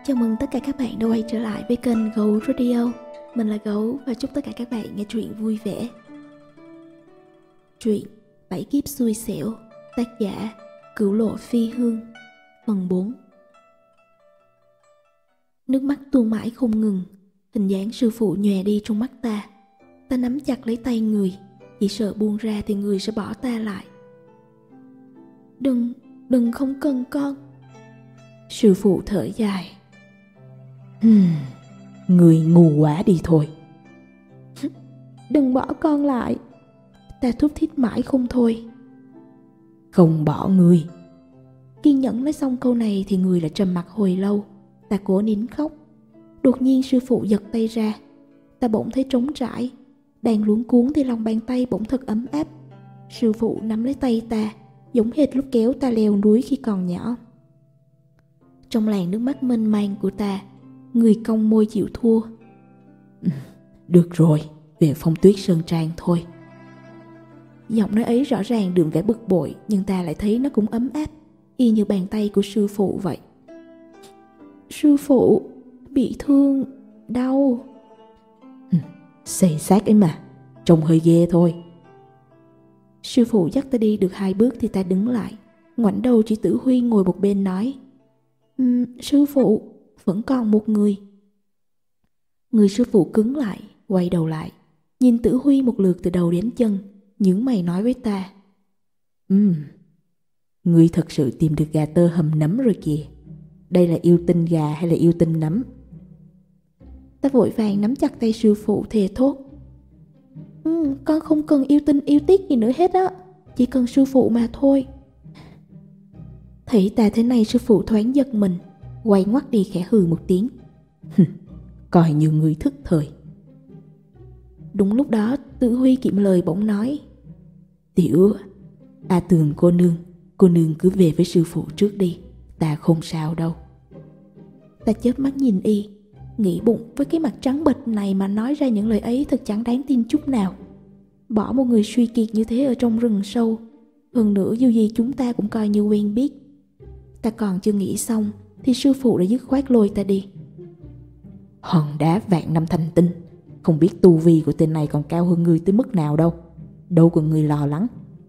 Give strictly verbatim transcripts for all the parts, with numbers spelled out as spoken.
Chào mừng tất cả các bạn đã quay trở lại với kênh Gấu Radio. Mình là Gấu và chúc tất cả các bạn nghe truyện vui vẻ. Truyện Bảy Kiếp Xui Xẻo, tác giả Cửu Lộ Phi Hương, phần bốn. Nước mắt tuôn mãi không ngừng, hình dáng sư phụ nhòe đi trong mắt ta. Ta nắm chặt lấy tay người, chỉ sợ buông ra thì người sẽ bỏ ta lại. Đừng, đừng không cần con. Sư phụ thở dài. Hmm, người ngu quá đi thôi. Đừng bỏ con lại. Ta thúc thiết mãi không thôi. Không bỏ ngươi. Kiên nhẫn nói xong câu này thì người lại trầm mặc hồi lâu. Ta cố nín khóc. Đột nhiên sư phụ giật tay ra. Ta bỗng thấy trống trải. Đang luống cuống thì lòng bàn tay bỗng thật ấm áp. Sư phụ nắm lấy tay ta, giống hệt lúc kéo ta leo núi khi còn nhỏ. Trong làn nước mắt mênh mang của ta, người cong môi chịu thua. Được rồi, về Phong Tuyết Sơn Trang thôi. Giọng nói ấy rõ ràng đượm vẻ bực bội, nhưng ta lại thấy nó cũng ấm áp, y như bàn tay của sư phụ vậy. Sư phụ, bị thương, đau. Xây xác ấy mà, trông hơi ghê thôi. Sư phụ dắt ta đi được hai bước thì ta đứng lại, ngoảnh đầu chỉ Tử Huy ngồi một bên nói. Um, sư phụ, vẫn còn một người. Người sư phụ cứng lại, quay đầu lại, nhìn Tử Huy một lượt từ đầu đến chân, nhướng mày nói với ta. Ừm, ngươi thật sự tìm được gà tơ hầm nấm rồi kìa. Đây là yêu tinh gà hay là yêu tinh nấm? Ta vội vàng nắm chặt tay sư phụ thề thốt. Ừ, con không cần yêu tinh yêu tiết gì nữa hết á, chỉ cần sư phụ mà thôi. Thấy ta thế này sư phụ thoáng giật mình, quay ngoắt đi khẽ hừ một tiếng. Coi như người thức thời. Đúng lúc đó Tử Huy kiệm lời bỗng nói. Tiểu A Tường cô nương, cô nương cứ về với sư phụ trước đi, ta không sao đâu. Ta chớp mắt nhìn y, nghĩ bụng với cái mặt trắng bệch này mà nói ra những lời ấy thật chẳng đáng tin chút nào. Bỏ một người suy kiệt như thế ở trong rừng sâu, hơn nữa dù gì chúng ta cũng coi như quen biết. Ta còn chưa nghĩ xong thì sư phụ đã dứt khoát lôi ta đi. Hòn đá vạn năm thành tinh, không biết tu vi của tên này còn cao hơn ngươi tới mức nào đâu. Đâu còn ngươi lo lắng.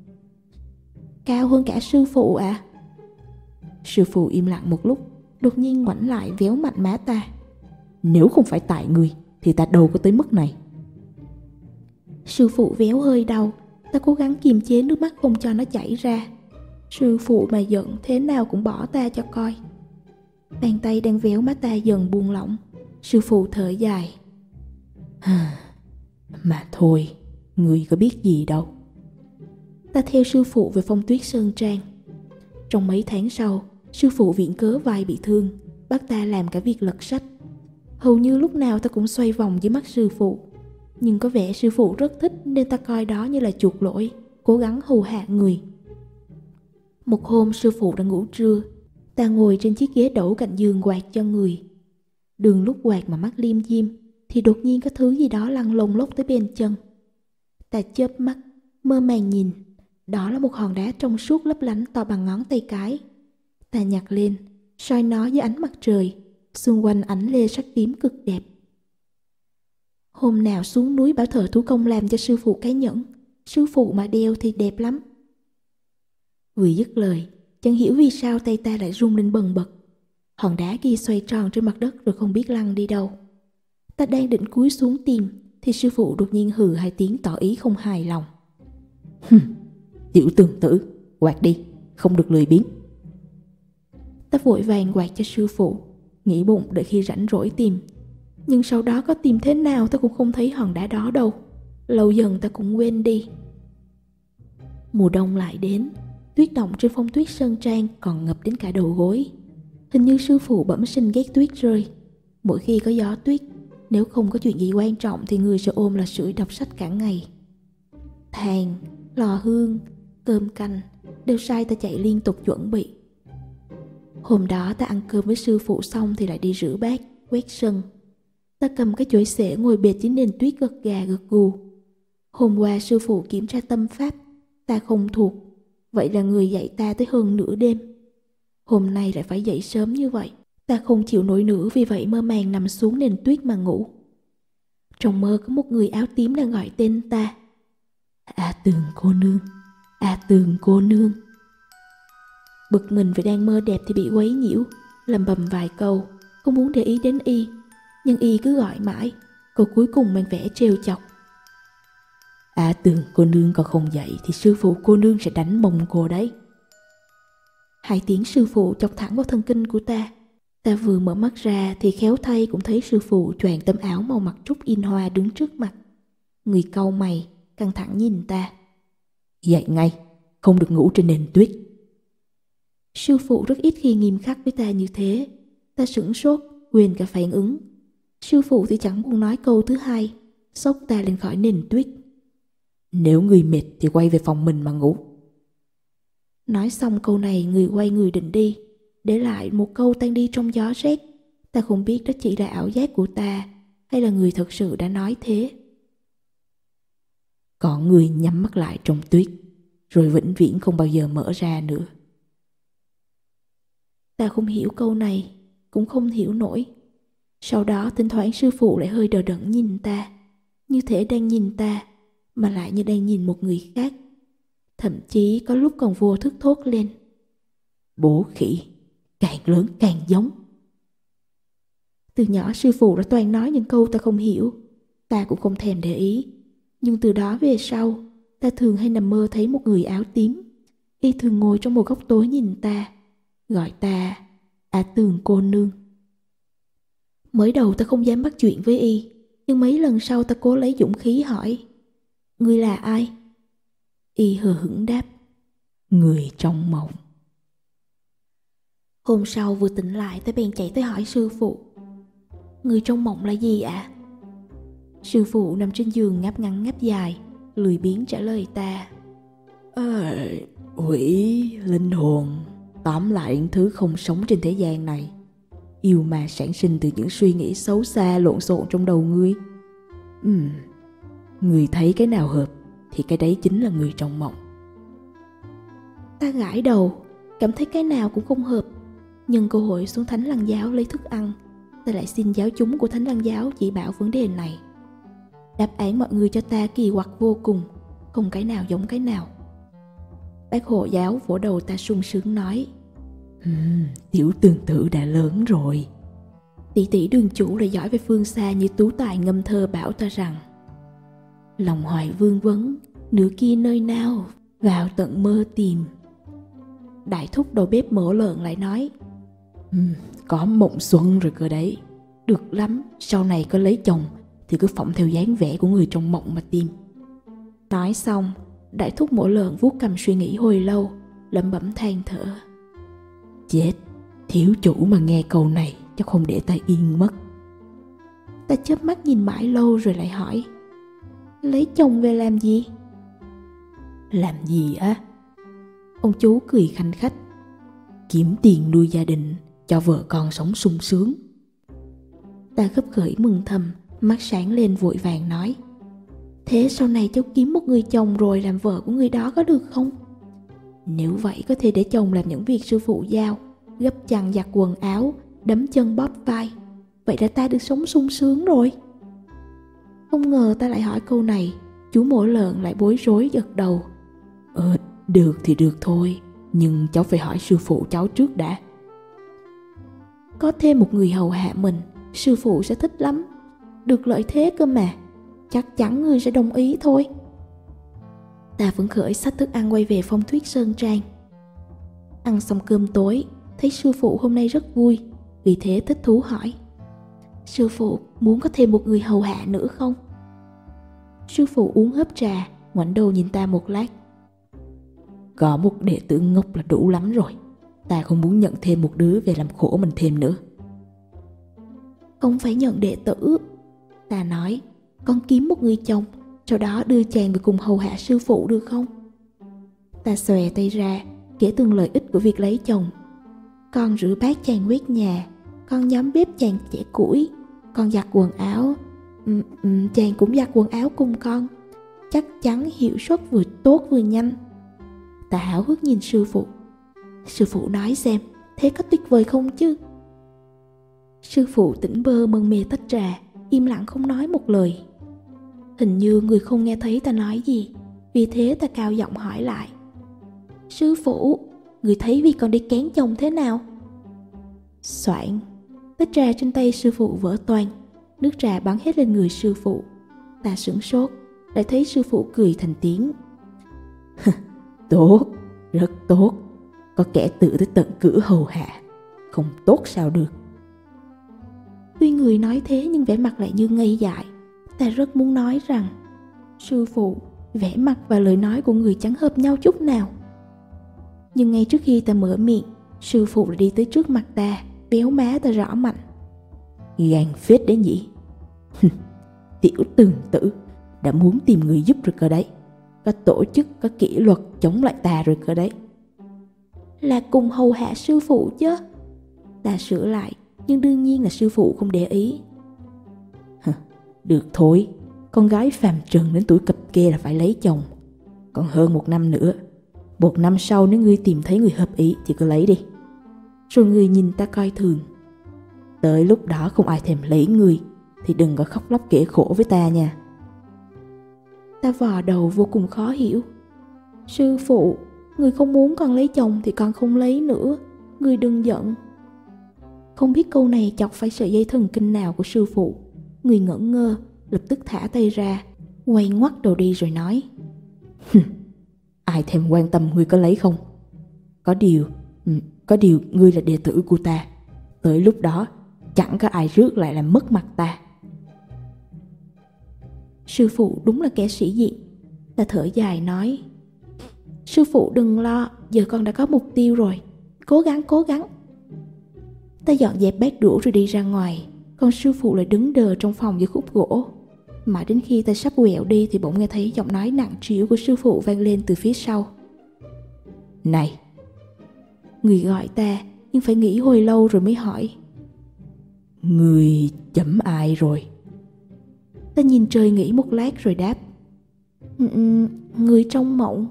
Cao hơn cả sư phụ à? Sư phụ im lặng một lúc, đột nhiên ngoảnh lại véo mạnh má ta. Nếu không phải tại ngươi thì ta đâu có tới mức này. Sư phụ véo hơi đau, ta cố gắng kiềm chế nước mắt không cho nó chảy ra. Sư phụ mà giận thế nào cũng bỏ ta cho coi. Bàn tay đang véo má ta dần buông lỏng. Sư phụ thở dài. Mà thôi, ngươi có biết gì đâu. Ta theo sư phụ về Phong Tuyết Sơn Trang. Trong mấy tháng sau, sư phụ viện cớ vai bị thương, bắt ta làm cả việc lật sách. Hầu như lúc nào ta cũng xoay vòng dưới mắt sư phụ. Nhưng có vẻ sư phụ rất thích nên ta coi đó như là chuộc lỗi, cố gắng hầu hạ người. Một hôm sư phụ đã ngủ trưa, ta ngồi trên chiếc ghế đẩu cạnh giường quạt cho người. Đường lúc quạt mà mắt liêm diêm thì đột nhiên có thứ gì đó lăn lông lốc tới bên chân. Ta chớp mắt, mơ màng nhìn. Đó là một hòn đá trong suốt lấp lánh to bằng ngón tay cái. Ta nhặt lên, soi nó dưới ánh mặt trời, xung quanh ánh lê sắc tím cực đẹp. Hôm nào xuống núi bảo thợ thủ công làm cho sư phụ cái nhẫn, sư phụ mà đeo thì đẹp lắm. Vừa dứt lời, chẳng hiểu vì sao tay ta lại rung lên bần bật. Hòn đá kia xoay tròn trên mặt đất rồi không biết lăn đi đâu. Ta đang định cúi xuống tìm thì sư phụ đột nhiên hừ hai tiếng tỏ ý không hài lòng. Tiểu Tường tử, quạt đi, không được lười biếng. Ta vội vàng quạt cho sư phụ, nghĩ bụng đợi khi rảnh rỗi tìm. Nhưng sau đó có tìm thế nào ta cũng không thấy hòn đá đó đâu. Lâu dần ta cũng quên đi. Mùa đông lại đến, tuyết động trên Phong Tuyết Sơn Trang còn ngập đến cả đầu gối. Hình như sư phụ bẩm sinh ghét tuyết rơi. Mỗi khi có gió tuyết, nếu không có chuyện gì quan trọng thì người sẽ ôm là sưởi đọc sách cả ngày. Than, lò hương, cơm canh đều sai ta chạy liên tục chuẩn bị. Hôm đó ta ăn cơm với sư phụ xong thì lại đi rửa bát, quét sân. Ta cầm cái chổi xể ngồi bệt dưới nền tuyết gật gà gật gù. Hôm qua sư phụ kiểm tra tâm pháp, ta không thuộc, vậy là người dạy ta tới hơn nửa đêm. Hôm nay lại phải dậy sớm như vậy, Ta không chịu nổi nữa, vì vậy mơ màng nằm xuống nền tuyết mà ngủ. Trong mơ có một người áo tím đang gọi tên ta. A Tường cô nương, A Tường cô nương. Bực mình vì đang mơ đẹp thì bị quấy nhiễu, lầm bầm vài câu, không muốn để ý đến y. Nhưng y cứ gọi mãi, câu cuối cùng mang vẻ trêu chọc. A Tường cô nương còn không dậy thì sư phụ cô nương sẽ đánh mông cô đấy. Hai tiếng sư phụ chọc thẳng vào thần kinh của ta. Ta vừa mở mắt ra thì khéo thay cũng thấy sư phụ choàng tấm áo màu mặt trúc in hoa đứng trước mặt. Người cau mày, căng thẳng nhìn ta. Dậy ngay, không được ngủ trên nền tuyết. Sư phụ rất ít khi nghiêm khắc với ta như thế. Ta sửng sốt, quên cả phản ứng. Sư phụ thì chẳng buồn nói câu thứ hai, xốc ta lên khỏi nền tuyết. Nếu người mệt thì quay về phòng mình mà ngủ. Nói xong câu này, người quay người định đi, để lại một câu tan đi trong gió rét. Ta không biết đó chỉ là ảo giác của ta hay là người thật sự đã nói thế. Có người nhắm mắt lại trong tuyết, rồi vĩnh viễn không bao giờ mở ra nữa. Ta không hiểu câu này, cũng không hiểu nổi. Sau đó thỉnh thoảng sư phụ lại hơi đờ đẫn nhìn ta, như thể đang nhìn ta, mà lại như đang nhìn một người khác. Thậm chí có lúc còn vô thức thốt lên. Bố khỉ, càng lớn càng giống. Từ nhỏ sư phụ đã toàn nói những câu ta không hiểu, ta cũng không thèm để ý. Nhưng từ đó về sau, ta thường hay nằm mơ thấy một người áo tím. Y thường ngồi trong một góc tối nhìn ta, gọi ta A Tường cô nương. Mới đầu ta không dám bắt chuyện với y, nhưng mấy lần sau ta cố lấy dũng khí hỏi: Ngươi là ai? Y hờ hững đáp: Người trong mộng. Hôm sau vừa tỉnh lại, ta bèn chạy tới hỏi sư phụ: Người trong mộng là gì ạ? À? Sư phụ nằm trên giường ngáp ngắn ngáp dài, lười biếng trả lời ta: Ờ, quỷ, linh hồn, tóm lại những thứ không sống trên thế gian này. Yêu mà sản sinh từ những suy nghĩ xấu xa lộn xộn trong đầu ngươi. Ừm, người thấy cái nào hợp thì cái đấy chính là người trong mộng. Ta gãi đầu, cảm thấy cái nào cũng không hợp. Nhân cơ hội xuống Thánh Lăng Giáo lấy thức ăn, ta lại xin giáo chúng của Thánh Lăng Giáo chỉ bảo vấn đề này. Đáp án mọi người cho ta kỳ quặc vô cùng, không cái nào giống cái nào. Bác hộ giáo vỗ đầu ta sung sướng nói: uhm, Tiểu tương tự đã lớn rồi. Tỷ tỷ đường chủ lại giỏi về phương xa như tú tài ngâm thơ bảo ta rằng: Lòng hoài vương vấn, nửa kia nơi nào, vào tận mơ tìm. Đại thúc đầu bếp mổ lợn lại nói: uhm, Có mộng xuân rồi cơ đấy. Được lắm, sau này có lấy chồng thì cứ phỏng theo dáng vẻ của người trong mộng mà tìm. Nói xong, đại thúc mổ lợn vuốt cằm suy nghĩ hồi lâu, lẩm bẩm than thở: Chết, thiếu chủ mà nghe câu này chắc không để ta yên mất. Ta chớp mắt nhìn mãi lâu rồi lại hỏi: Lấy chồng về làm gì? Làm gì á? Ông chú cười khanh khách: Kiếm tiền nuôi gia đình, cho vợ con sống sung sướng. Ta khấp khởi mừng thầm, mắt sáng lên vội vàng nói: Thế sau này cháu kiếm một người chồng rồi làm vợ của người đó có được không? Nếu vậy có thể để chồng làm những việc sư phụ giao, gấp chăn giặt quần áo, đấm chân bóp vai. Vậy là ta được sống sung sướng rồi. Không ngờ ta lại hỏi câu này, chú mổ lợn lại bối rối gật đầu: Ờ, được thì được thôi, nhưng cháu phải hỏi sư phụ cháu trước đã. Có thêm một người hầu hạ mình, sư phụ sẽ thích lắm. Được lợi thế cơ mà, chắc chắn ngươi sẽ đồng ý thôi. Ta vẫn khởi xách thức ăn quay về Phong Tuyết Sơn Trang. Ăn xong cơm tối, thấy sư phụ hôm nay rất vui, vì thế thích thú hỏi: Sư phụ muốn có thêm một người hầu hạ nữa không? Sư phụ uống hớp trà, ngoảnh đầu nhìn ta một lát: Có một đệ tử ngốc là đủ lắm rồi. Ta không muốn nhận thêm một đứa về làm khổ mình thêm nữa. Không phải nhận đệ tử, ta nói, con kiếm một người chồng, sau đó đưa chàng về cùng hầu hạ sư phụ được không? Ta xòe tay ra, kể từng lợi ích của việc lấy chồng. Con rửa bát chàng quét nhà, con nhóm bếp chàng chẻ củi, con giặt quần áo, ừ, ừ, chàng cũng giặt quần áo cùng con. Chắc chắn hiệu suất vừa tốt vừa nhanh. Ta háo hức nhìn sư phụ. Sư phụ nói xem, thế có tuyệt vời không chứ? Sư phụ tỉnh bơ mân mê tách trà, im lặng không nói một lời. Hình như người không nghe thấy ta nói gì, vì thế ta cao giọng hỏi lại. Sư phụ, người thấy vì con đi kén chồng thế nào? Soạn, tách trà trên tay sư phụ vỡ toang, nước trà bắn hết lên người sư phụ. Ta sửng sốt, lại thấy sư phụ cười thành tiếng. Tốt, rất tốt. Có kẻ tự tới tận cửa hầu hạ, không tốt sao được. Tuy người nói thế nhưng vẻ mặt lại như ngây dại. Ta rất muốn nói rằng, sư phụ, vẻ mặt và lời nói của người chẳng hợp nhau chút nào. Nhưng ngay trước khi ta mở miệng, sư phụ lại đi tới trước mặt ta, béo má ta rõ mạnh. Gan phết đấy nhỉ. Tiểu tường tử, đã muốn tìm người giúp rồi cơ đấy. Có tổ chức, có kỷ luật chống lại ta rồi cơ đấy. Là cùng hầu hạ sư phụ chứ. Ta sửa lại, nhưng đương nhiên là sư phụ không để ý. Được thôi, con gái phàm trần đến tuổi cập kê là phải lấy chồng. Còn hơn một năm nữa. Một năm sau nếu ngươi tìm thấy người hợp ý thì cứ lấy đi. Rồi người nhìn ta coi thường. Tới lúc đó không ai thèm lấy ngươi thì đừng có khóc lóc kể khổ với ta nha. Ta vò đầu vô cùng khó hiểu. Sư phụ, người không muốn con lấy chồng thì con không lấy nữa. Người đừng giận. Không biết câu này chọc phải sợi dây thần kinh nào của sư phụ. Người ngẩn ngơ, lập tức thả tay ra, quay ngoắt đầu đi rồi nói. Ai thèm quan tâm ngươi có lấy không? Có điều, có điều ngươi là đệ tử của ta. Tới lúc đó chẳng có ai rước lại làm mất mặt ta. Sư phụ đúng là kẻ sĩ diện. Ta thở dài nói. Sư phụ đừng lo, giờ con đã có mục tiêu rồi. Cố gắng, cố gắng. Ta dọn dẹp bát đũa rồi đi ra ngoài. Còn sư phụ lại đứng đờ trong phòng với khúc gỗ. Mãi đến khi ta sắp quẹo đi thì bỗng nghe thấy giọng nói nặng trĩu của sư phụ vang lên từ phía sau. Này! Người gọi ta, nhưng phải nghĩ hồi lâu rồi mới hỏi. Người chấm ai rồi? Ta nhìn trời nghĩ một lát rồi đáp. Người trong mộng.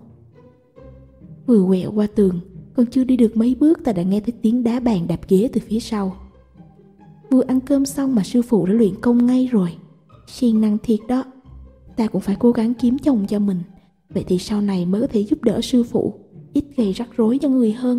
Vừa quẹo qua tường, còn chưa đi được mấy bước ta đã nghe thấy tiếng đá bàn đạp ghế từ phía sau. Vừa ăn cơm xong mà sư phụ đã luyện công ngay rồi. Siêng năng thiệt đó. Ta cũng phải cố gắng kiếm chồng cho mình. Vậy thì sau này mới có thể giúp đỡ sư phụ, ít gây rắc rối cho người hơn.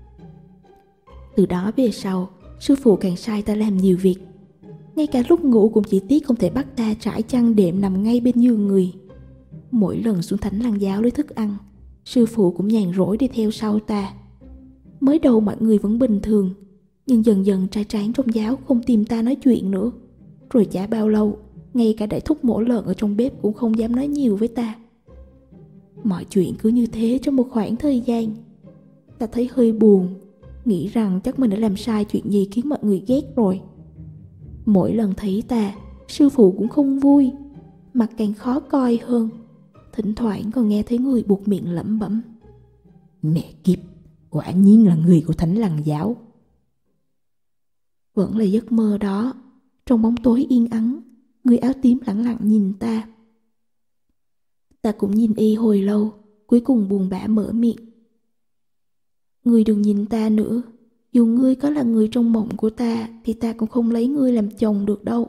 Từ đó về sau, sư phụ càng sai ta làm nhiều việc. Ngay cả lúc ngủ cũng chỉ tiếc không thể bắt ta trải chăn đệm nằm ngay bên giường người. Mỗi lần xuống thánh lăng giáo lấy thức ăn, sư phụ cũng nhàn rỗi đi theo sau ta. Mới đầu mọi người vẫn bình thường, nhưng dần dần trai tráng trong giáo không tìm ta nói chuyện nữa. Rồi chả bao lâu, ngay cả đại thúc mổ lợn ở trong bếp cũng không dám nói nhiều với ta. Mọi chuyện cứ như thế trong một khoảng thời gian. Ta thấy hơi buồn, nghĩ rằng chắc mình đã làm sai chuyện gì khiến mọi người ghét rồi. Mỗi lần thấy ta, sư phụ cũng không vui, mặt càng khó coi hơn. Thỉnh thoảng còn nghe thấy người buột miệng lẩm bẩm. Mẹ kiếp, quả nhiên là người của thánh lăng giáo. Vẫn là giấc mơ đó. Trong bóng tối yên ắng, người áo tím lẳng lặng nhìn ta. Ta cũng nhìn y hồi lâu, cuối cùng buồn bã mở miệng. Ngươi đừng nhìn ta nữa. Dù ngươi có là người trong mộng của ta thì ta cũng không lấy ngươi làm chồng được đâu.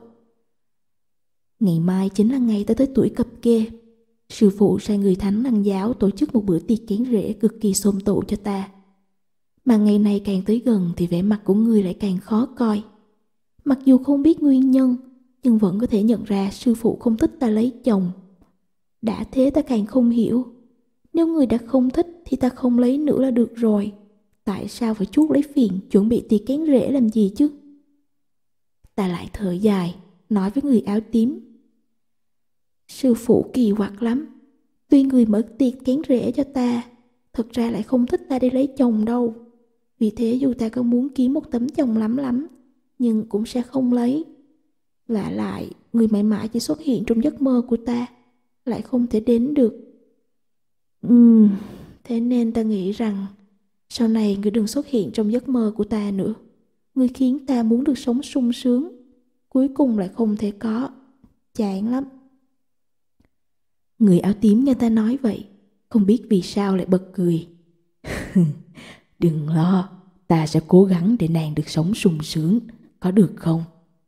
Ngày mai chính là ngày ta tới tuổi cập kê. Sư phụ sai người thánh lăng giáo tổ chức một bữa tiệc kén rễ cực kỳ xôm tụ cho ta. Mà ngày này càng tới gần thì vẻ mặt của ngươi lại càng khó coi. Mặc dù không biết nguyên nhân, nhưng vẫn có thể nhận ra sư phụ không thích ta lấy chồng. Đã thế ta càng không hiểu. Nếu người đã không thích thì ta không lấy nữa là được rồi. Tại sao phải chuốc lấy phiền chuẩn bị tiệc kén rễ làm gì chứ? Ta lại thở dài, nói với người áo tím. Sư phụ kỳ quặc lắm. Tuy người mở tiệc kén rễ cho ta, thật ra lại không thích ta đi lấy chồng đâu. Vì thế dù ta có muốn kiếm một tấm chồng lắm lắm, nhưng cũng sẽ không lấy. Vả lại, người mãi mãi chỉ xuất hiện trong giấc mơ của ta, lại không thể đến được. Ừm, thế nên ta nghĩ rằng sau này người đừng xuất hiện trong giấc mơ của ta nữa. Người khiến ta muốn được sống sung sướng, cuối cùng lại không thể có. Chán lắm. Người áo tím nghe ta nói vậy, không biết vì sao lại bật cười. Đừng lo, ta sẽ cố gắng để nàng được sống sung sướng, có được không?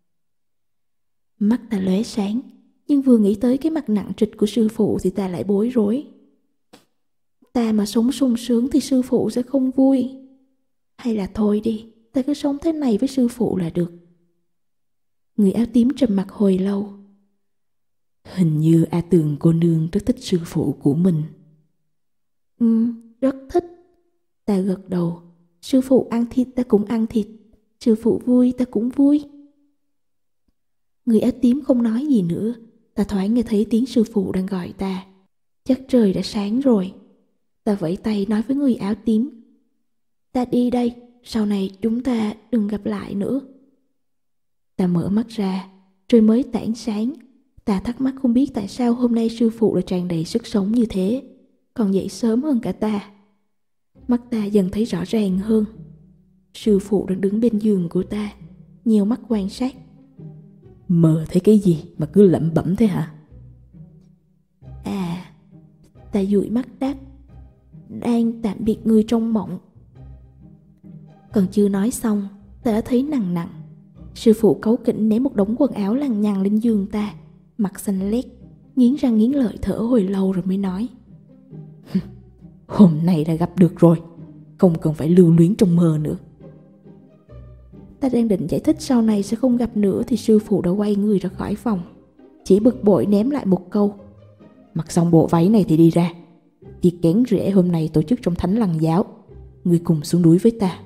Mắt ta lóe sáng, nhưng vừa nghĩ tới cái mặt nặng trịch của sư phụ thì ta lại bối rối. Ta mà sống sung sướng thì sư phụ sẽ không vui. Hay là thôi đi, ta cứ sống thế này với sư phụ là được. Người áo tím trầm mặc hồi lâu. Hình như A Tường cô nương rất thích sư phụ của mình. Ừ, rất thích. Ta gật đầu. Sư phụ ăn thịt ta cũng ăn thịt. Sư phụ vui ta cũng vui. Người áo tím không nói gì nữa. Ta thoáng nghe thấy tiếng sư phụ đang gọi ta. Chắc trời đã sáng rồi. Ta vẫy tay nói với người áo tím. Ta đi đây, sau này chúng ta đừng gặp lại nữa. Ta mở mắt ra, trời mới tảng sáng. Ta thắc mắc không biết tại sao hôm nay sư phụ lại tràn đầy sức sống như thế, còn dậy sớm hơn cả ta. Mắt ta dần thấy rõ ràng hơn. Sư phụ đang đứng bên giường của ta, nhiều mắt quan sát. Mơ thấy cái gì mà cứ lẩm bẩm thế hả? À, ta dụi mắt đáp. Đang tạm biệt người trong mộng. Còn chưa nói xong, ta đã thấy nặng nặng. Sư phụ cáu kỉnh ném một đống quần áo lằng nhằng lên giường ta, mặt xanh lét, nghiến răng nghiến lợi thở hồi lâu rồi mới nói. Hôm nay đã gặp được rồi, không cần phải lưu luyến trong mơ nữa. Ta đang định giải thích sau này sẽ không gặp nữa thì sư phụ đã quay người ra khỏi phòng, chỉ bực bội ném lại một câu. Mặc xong bộ váy này thì đi ra. Tiệc kén rễ hôm nay tổ chức trong thánh lăng giáo, ngươi cùng xuống núi với ta.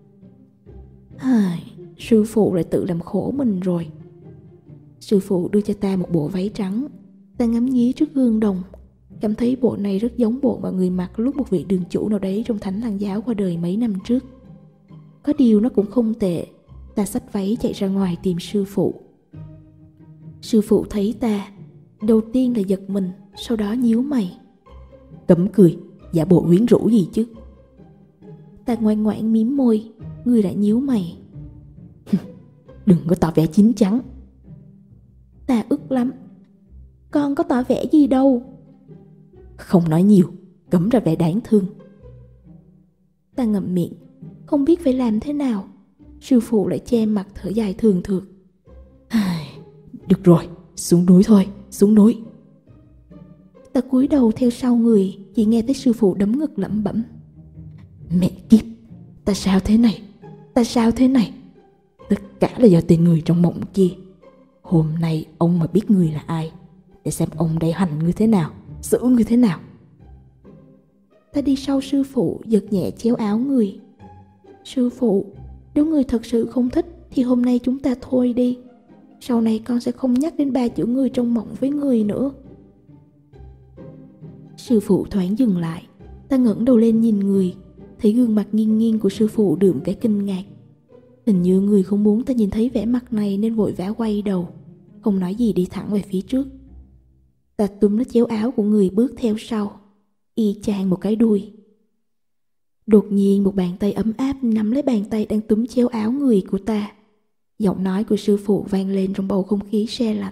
Ai, sư phụ lại tự làm khổ mình rồi. Sư phụ đưa cho ta một bộ váy trắng. Ta ngắm nghía trước gương đồng, cảm thấy bộ này rất giống bộ mà người mặc lúc một vị đường chủ nào đấy trong thánh lăng giáo qua đời mấy năm trước. Có điều nó cũng không tệ. Ta xách váy chạy ra ngoài tìm sư phụ. Sư phụ thấy ta, đầu tiên là giật mình, sau đó nhíu mày. Cấm cười, giả bộ quyến rũ gì chứ? Ta ngoan ngoãn mím môi, người lại nhíu mày. Đừng có tỏ vẻ chín chắn. Ta ức lắm. Con có tỏ vẻ gì đâu. Không nói nhiều, cấm ra vẻ đáng thương. Ta ngậm miệng, không biết phải làm thế nào. Sư phụ lại che mặt thở dài thường thượt. Được rồi, xuống núi thôi, xuống núi. Ta cúi đầu theo sau người, chỉ nghe thấy sư phụ đấm ngực lẩm bẩm. Mẹ kiếp, ta sao thế này, ta sao thế này? Tất cả là do tên người trong mộng kia. Hôm nay ông mà biết người là ai, để xem ông đây hành ngươi thế nào, xử ngươi thế nào. Ta đi sau sư phụ, giật nhẹ chéo áo người. Sư phụ, nếu người thật sự không thích thì hôm nay chúng ta thôi đi. Sau này con sẽ không nhắc đến ba chữ người trong mộng với người nữa. Sư phụ thoáng dừng lại. Ta ngẩng đầu lên nhìn người, thấy gương mặt nghiêng nghiêng của sư phụ đượm cái kinh ngạc. Hình như người không muốn ta nhìn thấy vẻ mặt này nên vội vã quay đầu, không nói gì đi thẳng về phía trước. Ta túm lấy chéo áo của người bước theo sau, y chang một cái đuôi. Đột nhiên một bàn tay ấm áp nắm lấy bàn tay đang túm chéo áo người của ta. Giọng nói của sư phụ vang lên trong bầu không khí se lạnh.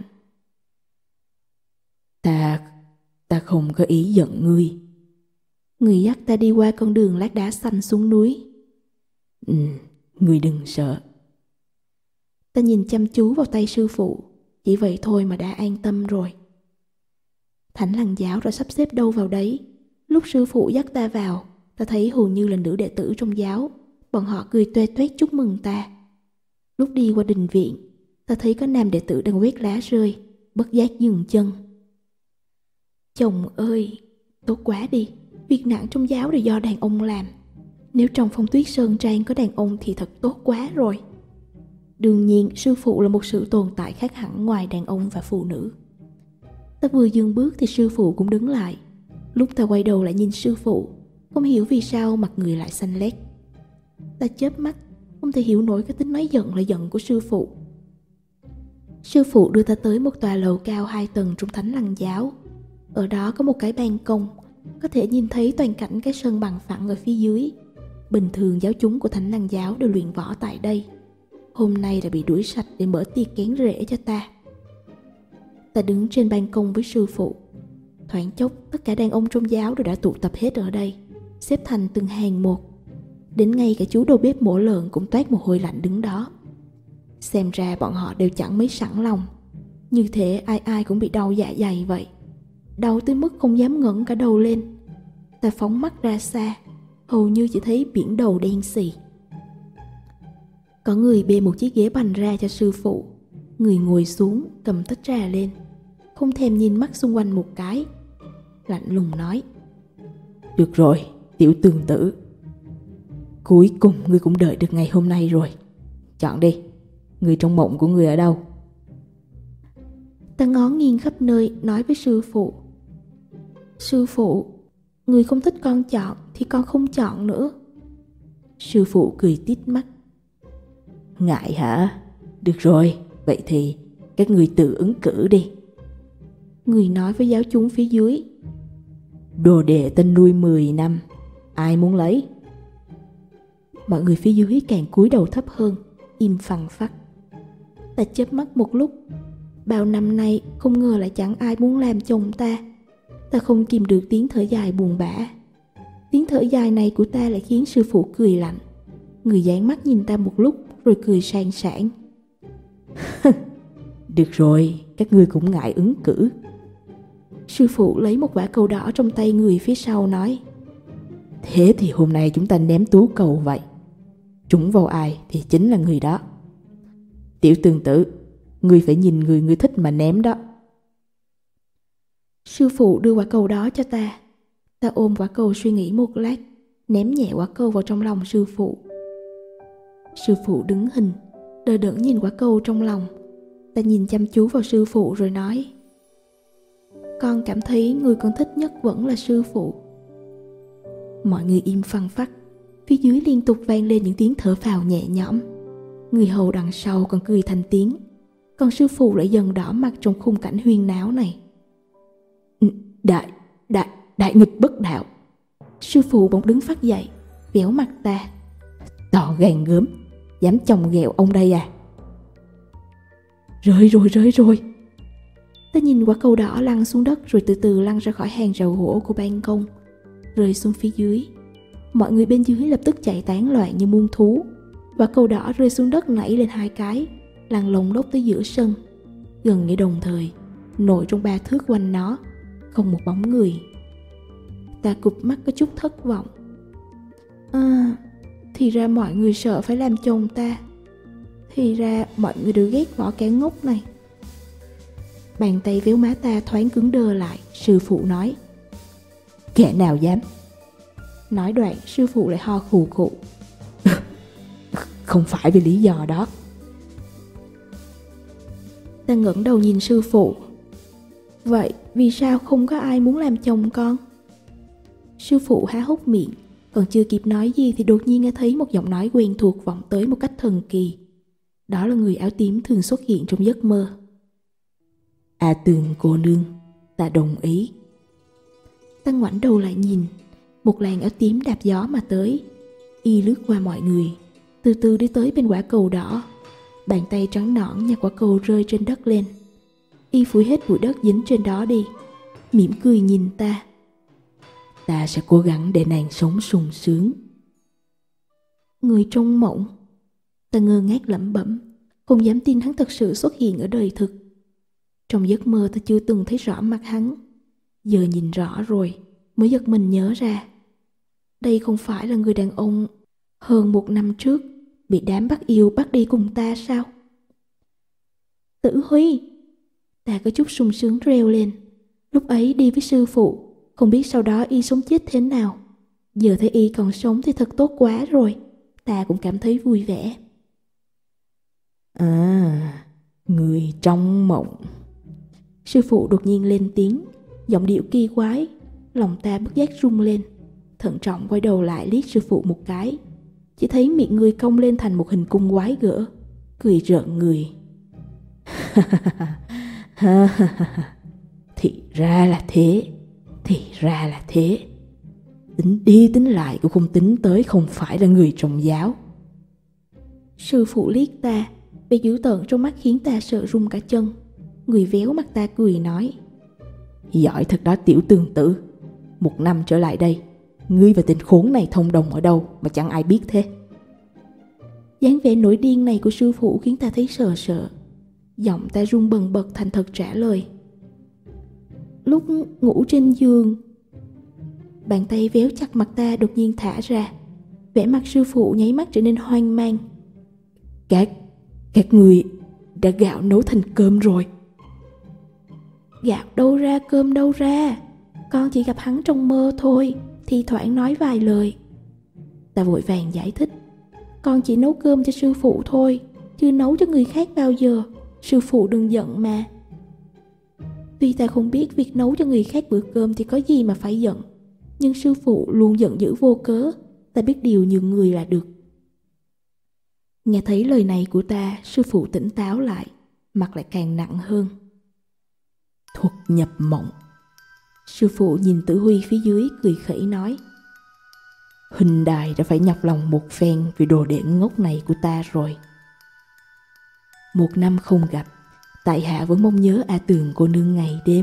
Ta, ta không có ý giận ngươi. Người dắt ta đi qua con đường lát đá xanh xuống núi. Ừ, ngươi đừng sợ. Ta nhìn chăm chú vào tay sư phụ, chỉ vậy thôi mà đã an tâm rồi. Thánh lăng giáo đã sắp xếp đâu vào đấy. Lúc sư phụ dắt ta vào, ta thấy hầu như là nữ đệ tử trong giáo. Bọn họ cười tuê toét chúc mừng ta. Lúc đi qua đình viện, ta thấy có nam đệ tử đang quét lá rơi, bất giác dừng chân. Chồng ơi, tốt quá đi, việc nặng trong giáo đều do đàn ông làm. Nếu trong Phong Tuyết Sơn Trang có đàn ông thì thật tốt quá rồi. Đương nhiên sư phụ là một sự tồn tại khác hẳn ngoài đàn ông và phụ nữ. Ta vừa dừng bước thì sư phụ cũng đứng lại. Lúc ta quay đầu lại nhìn sư phụ, không hiểu vì sao mặt người lại xanh lét. Ta chớp mắt, không thể hiểu nổi cái tính nói giận là giận của sư phụ. Sư phụ đưa ta tới một tòa lầu cao hai tầng trong thánh lăng giáo. Ở đó có một cái ban công, có thể nhìn thấy toàn cảnh cái sân bằng phẳng ở phía dưới. Bình thường giáo chúng của thánh lăng giáo đều luyện võ tại đây. Hôm nay đã bị đuổi sạch để mở tiệc kén rễ cho ta. Ta đứng trên ban công với sư phụ. Thoáng chốc tất cả đàn ông trong giáo đều đã tụ tập hết ở đây, xếp thành từng hàng một. Đến ngay cả chú đầu bếp mổ lợn cũng toát mồ hôi lạnh đứng đó. Xem ra bọn họ đều chẳng mấy sẵn lòng. Như thế ai ai cũng bị đau dạ dày vậy. Đau tới mức không dám ngẩng cả đầu lên. Ta phóng mắt ra xa, hầu như chỉ thấy biển đầu đen xì. Có người bê một chiếc ghế bành ra cho sư phụ. Người ngồi xuống, cầm tách trà lên, không thèm nhìn mắt xung quanh một cái, lạnh lùng nói: Được rồi, tiểu tương tử, cuối cùng ngươi cũng đợi được ngày hôm nay rồi. Chọn đi, người trong mộng của ngươi ở đâu? Ta ngó nghiêng khắp nơi, nói với sư phụ: Sư phụ, người không thích con chọn thì con không chọn nữa. Sư phụ cười tít mắt: Ngại hả? Được rồi, vậy thì các ngươi tự ứng cử đi. Người nói với giáo chúng phía dưới: Đồ đệ ta nuôi mười năm, ai muốn lấy? Mọi người phía dưới càng cúi đầu thấp hơn, im phăng phắc. Ta chớp mắt một lúc. Bao năm nay không ngờ lại chẳng ai muốn làm chồng ta. Ta không kìm được tiếng thở dài buồn bã. Tiếng thở dài này của ta lại khiến sư phụ cười lạnh. Người dán mắt nhìn ta một lúc rồi cười sang sảng: Được rồi, các ngươi cũng ngại ứng cử. Sư phụ lấy một quả cầu đỏ trong tay người phía sau nói: Thế thì hôm nay chúng ta ném tú cầu vậy. Trúng vào ai thì chính là người đó. Tiểu tương tử, ngươi phải nhìn người ngươi thích mà ném đó. Sư phụ đưa quả cầu đó cho ta. Ta ôm quả cầu suy nghĩ một lát, ném nhẹ quả cầu vào trong lòng sư phụ. Sư phụ đứng hình, đờ đẫn nhìn quả cầu trong lòng. Ta nhìn chăm chú vào sư phụ rồi nói: Con cảm thấy người con thích nhất vẫn là sư phụ. Mọi người im phăng phắc. Phía dưới liên tục vang lên những tiếng thở phào nhẹ nhõm. Người hầu đằng sau còn cười thành tiếng. Còn sư phụ lại dần đỏ mặt trong khung cảnh huyên náo này. Đại, đại, đại nghịch bất đạo. Sư phụ bỗng đứng phát dậy, véo mặt ta: Tò gan gớm, dám chồng ghẹo ông đây à? Rơi rồi, rơi rồi. Ta nhìn quả cầu đỏ lăn xuống đất rồi từ từ lăn ra khỏi hàng rào gỗ của ban công, rơi xuống phía dưới. Mọi người bên dưới lập tức chạy tán loạn như muôn thú. Quả cầu đỏ rơi xuống đất nảy lên hai cái, lăn lồng lốc tới giữa sân. Gần như đồng thời, nội trong ba thước quanh nó, không một bóng người. Ta cụp mắt có chút thất vọng. À, thì ra mọi người sợ phải làm chồng ta. Thì ra mọi người đều ghét vỏ kẻ ngốc này. Bàn tay véo má ta thoáng cứng đơ lại. Sư phụ nói: Kẻ nào dám? Nói đoạn sư phụ lại ho khù khụ. Không phải vì lý do đó. Ta ngẩng đầu nhìn sư phụ. Vậy vì sao không có ai muốn làm chồng con? Sư phụ há hốc miệng, còn chưa kịp nói gì thì đột nhiên nghe thấy một giọng nói quen thuộc vọng tới một cách thần kỳ. Đó là người áo tím thường xuất hiện trong giấc mơ. A Tường cô nương, ta đồng ý. Ta ngoảnh đầu lại nhìn. Một làn áo tím đạp gió mà tới. Y lướt qua mọi người, từ từ đi tới bên quả cầu đỏ. Bàn tay trắng nõn nhặt quả cầu rơi trên đất lên. Y phủi hết bụi đất dính trên đó đi, mỉm cười nhìn ta: Ta sẽ cố gắng để nàng sống sung sướng. Người trong mộng. Ta ngơ ngác lẩm bẩm, không dám tin hắn thật sự xuất hiện ở đời thực. Trong giấc mơ ta chưa từng thấy rõ mặt hắn. Giờ nhìn rõ rồi mới giật mình nhớ ra. Đây không phải là người đàn ông hơn một năm trước bị đám bắt yêu bắt đi cùng ta sao? Tử Huy! Ta có chút sung sướng reo lên. Lúc ấy đi với sư phụ, không biết sau đó y sống chết thế nào. Giờ thấy y còn sống thì thật tốt quá rồi. Ta cũng cảm thấy vui vẻ. À, người trong mộng. Sư phụ đột nhiên lên tiếng, giọng điệu kỳ quái. Lòng ta bất giác rung lên, thận trọng quay đầu lại liếc sư phụ một cái. Chỉ thấy miệng người cong lên thành một hình cung quái gở, cười rợn người. Thì ra là thế, thì ra là thế. Tính đi tính lại cũng không tính tới không phải là người trong giáo. Sư phụ liếc ta, vẻ dữ tợn trong mắt khiến ta sợ run cả chân. Người véo mặt ta cười nói: Giỏi thật đó tiểu tương tử. Một năm trở lại đây, ngươi và tên khốn này thông đồng ở đâu mà chẳng ai biết thế? Dáng vẻ nổi điên này của sư phụ khiến ta thấy sợ sợ. Giọng ta run bần bật thành thật trả lời. Lúc ngủ trên giường. Bàn tay véo chặt mặt ta đột nhiên thả ra. Vẻ mặt sư phụ nháy mắt trở nên hoang mang. Các, các người đã gạo nấu thành cơm rồi. Gạo đâu ra, cơm đâu ra. Con chỉ gặp hắn trong mơ thôi, thi thoảng nói vài lời. Ta vội vàng giải thích. Con chỉ nấu cơm cho sư phụ thôi, chưa nấu cho người khác bao giờ. Sư phụ đừng giận mà. Tuy ta không biết việc nấu cho người khác bữa cơm thì có gì mà phải giận, nhưng sư phụ luôn giận dữ vô cớ. Ta biết điều nhường người là được. Nghe thấy lời này của ta, sư phụ tỉnh táo lại, mặt lại càng nặng hơn. Thuật nhập mộng. Sư phụ nhìn Tử Huy phía dưới cười khẩy nói. Huynh đài đã phải nhọc lòng một phen vì đồ đệ ngốc này của ta rồi. Một năm không gặp, tại hạ vẫn mong nhớ A Tường cô nương ngày đêm.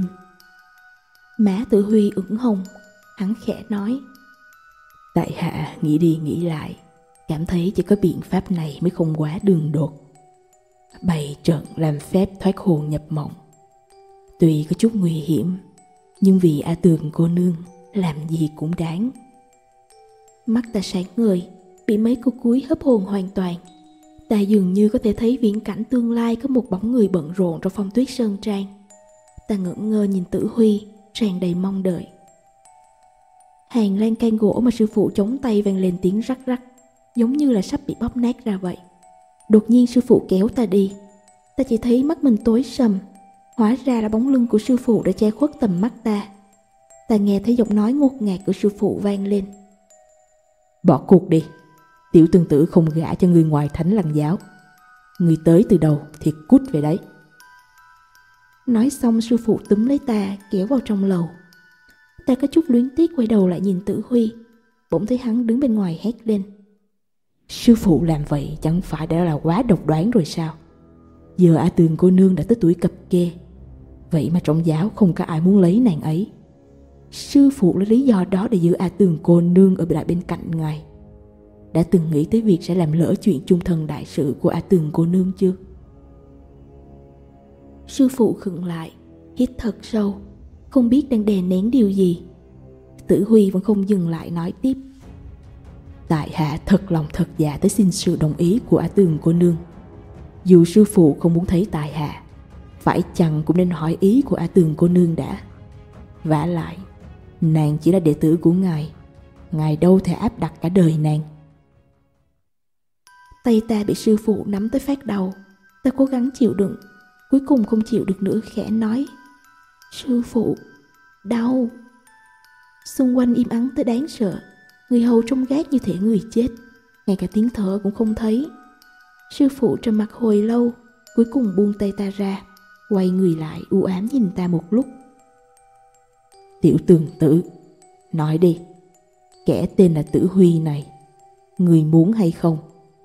Má Tử Huy ửng hồng, hắn khẽ nói. Tại hạ nghĩ đi nghĩ lại, cảm thấy chỉ có biện pháp này mới không quá đường đột. Bày trận làm phép thoát hồn nhập mộng. Tuy có chút nguy hiểm, nhưng vì A Tường cô nương, làm gì cũng đáng. Mắt ta sáng ngời, bị mấy cô cúi hấp hồn hoàn toàn. Ta dường như có thể thấy viễn cảnh tương lai có một bóng người bận rộn trong Phong Tuyết Sơn Trang. Ta ngẩn ngơ nhìn Tử Huy, tràn đầy mong đợi. Hàng lan can gỗ mà sư phụ chống tay vang lên tiếng rắc rắc, giống như là sắp bị bóp nát ra vậy. Đột nhiên sư phụ kéo ta đi. Ta chỉ thấy mắt mình tối sầm. Hóa ra là bóng lưng của sư phụ đã che khuất tầm mắt ta. Ta nghe thấy giọng nói ngột ngạt của sư phụ vang lên. Bỏ cuộc đi, tiểu tương tử không gả cho người ngoài thánh lăng giáo. Người tới từ đầu thì cút về đấy. Nói xong sư phụ túm lấy ta kéo vào trong lầu. Ta có chút luyến tiếc quay đầu lại nhìn Tử Huy. Bỗng thấy hắn đứng bên ngoài hét lên. Sư phụ làm vậy chẳng phải đã là quá độc đoán rồi sao? Giờ A Tường cô nương đã tới tuổi cập kê, vậy mà trong giáo không có ai muốn lấy nàng ấy. Sư phụ lấy lý do đó để giữ A Tường cô nương ở lại bên cạnh ngài. Đã từng nghĩ tới việc sẽ làm lỡ chuyện chung thân đại sự của A Tường cô nương chưa? Sư phụ khựng lại, hít thật sâu, không biết đang đè nén điều gì. Tử Huy vẫn không dừng lại nói tiếp. Tại hạ thật lòng thật dạ tới xin sự đồng ý của A Tường cô nương. Dù sư phụ không muốn thấy tại hạ, phải chăng cũng nên hỏi ý của A Tường cô nương đã. Vả lại, nàng chỉ là đệ tử của ngài, ngài đâu thể áp đặt cả đời nàng. Tay ta bị sư phụ nắm tới phát đau. Ta cố gắng chịu đựng, cuối cùng không chịu được nữa khẽ nói. Sư phụ, đau. Xung quanh im ắng tới đáng sợ. Người hầu trông gác như thể người chết, ngay cả tiếng thở cũng không thấy. Sư phụ trầm mặc hồi lâu, cuối cùng buông tay ta ra, quay người lại u ám nhìn ta một lúc. Tiểu Tường tử, nói đi, kẻ tên là Tử Huy này, người muốn hay không?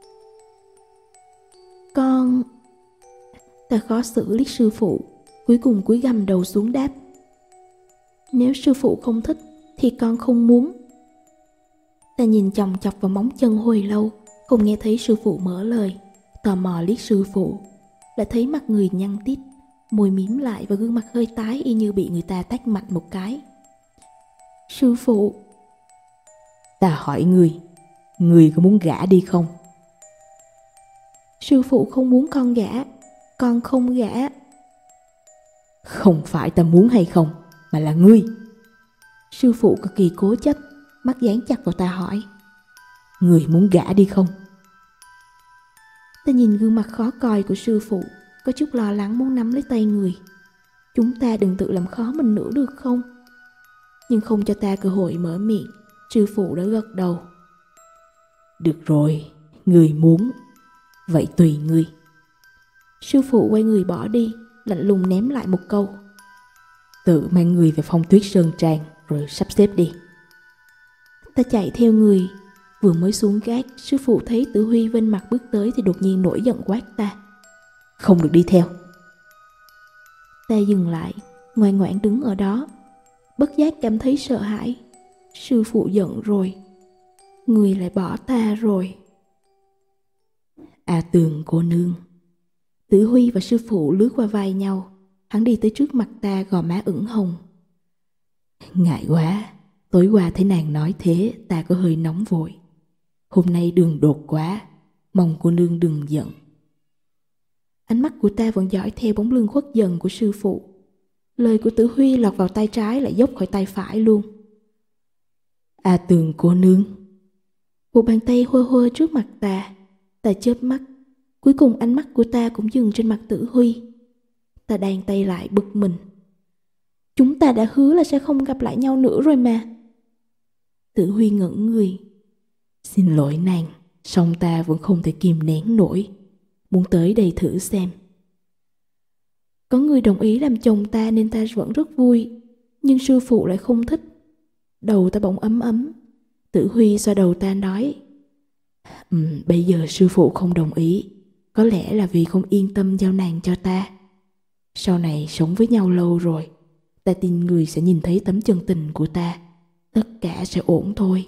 Con... Ta khó xử liếc sư phụ, cuối cùng cúi gằm đầu xuống đáp. Nếu sư phụ không thích thì con không muốn. Ta nhìn chòng chọc vào móng chân hồi lâu, không nghe thấy sư phụ mở lời. Tò mò liếc sư phụ, lại thấy mặt người nhăn tít, môi mím lại và gương mặt hơi tái y như bị người ta tát mạnh một cái. Sư phụ, ta hỏi người, người có muốn gả đi không? Sư phụ không muốn con gả, con không gả. Không phải ta muốn hay không, mà là ngươi. Sư phụ cực kỳ cố chấp, mắt dán chặt vào ta hỏi. Người muốn gả đi không? Ta nhìn gương mặt khó coi của sư phụ, có chút lo lắng muốn nắm lấy tay người. Chúng ta đừng tự làm khó mình nữa được không? Nhưng không cho ta cơ hội mở miệng, sư phụ đã gật đầu. Được rồi, người muốn, vậy tùy ngươi. Sư phụ quay người bỏ đi, lạnh lùng ném lại một câu. Tự mang người về Phong Tuyết Sơn Trang rồi sắp xếp đi. Ta chạy theo người. Vừa mới xuống gác, sư phụ thấy Tử Huy vênh mặt bước tới thì đột nhiên nổi giận quát ta. Không được đi theo. Ta dừng lại, ngoan ngoãn đứng ở đó. Bất giác cảm thấy sợ hãi. Sư phụ giận rồi. Người lại bỏ ta rồi. À Tường cô nương. Tử Huy và sư phụ lướt qua vai nhau. Hắn đi tới trước mặt ta, gò má ửng hồng. Ngại quá, tối qua thấy nàng nói thế, ta có hơi nóng vội. Hôm nay đường đột quá, mong cô nương đừng giận. Ánh mắt của ta vẫn dõi theo bóng lưng khuất dần của sư phụ. Lời của Tử Huy lọt vào tay trái lại dốc khỏi tay phải luôn. À Tường cô nương. Một bàn tay hơ hơ trước mặt ta. Ta chớp mắt. Cuối cùng ánh mắt của ta cũng dừng trên mặt Tử Huy. Ta đan tay lại bực mình. Chúng ta đã hứa là sẽ không gặp lại nhau nữa rồi mà. Tử Huy ngẩn người. Xin lỗi nàng, song ta vẫn không thể kìm nén nổi, muốn tới đây thử xem. Có người đồng ý làm chồng ta nên ta vẫn rất vui. Nhưng sư phụ lại không thích. Đầu ta bỗng ấm ấm. Tử Huy xoa đầu ta nói, ừ, bây giờ sư phụ không đồng ý, có lẽ là vì không yên tâm giao nàng cho ta. Sau này sống với nhau lâu rồi, ta tin người sẽ nhìn thấy tấm chân tình của ta. Tất cả sẽ ổn thôi.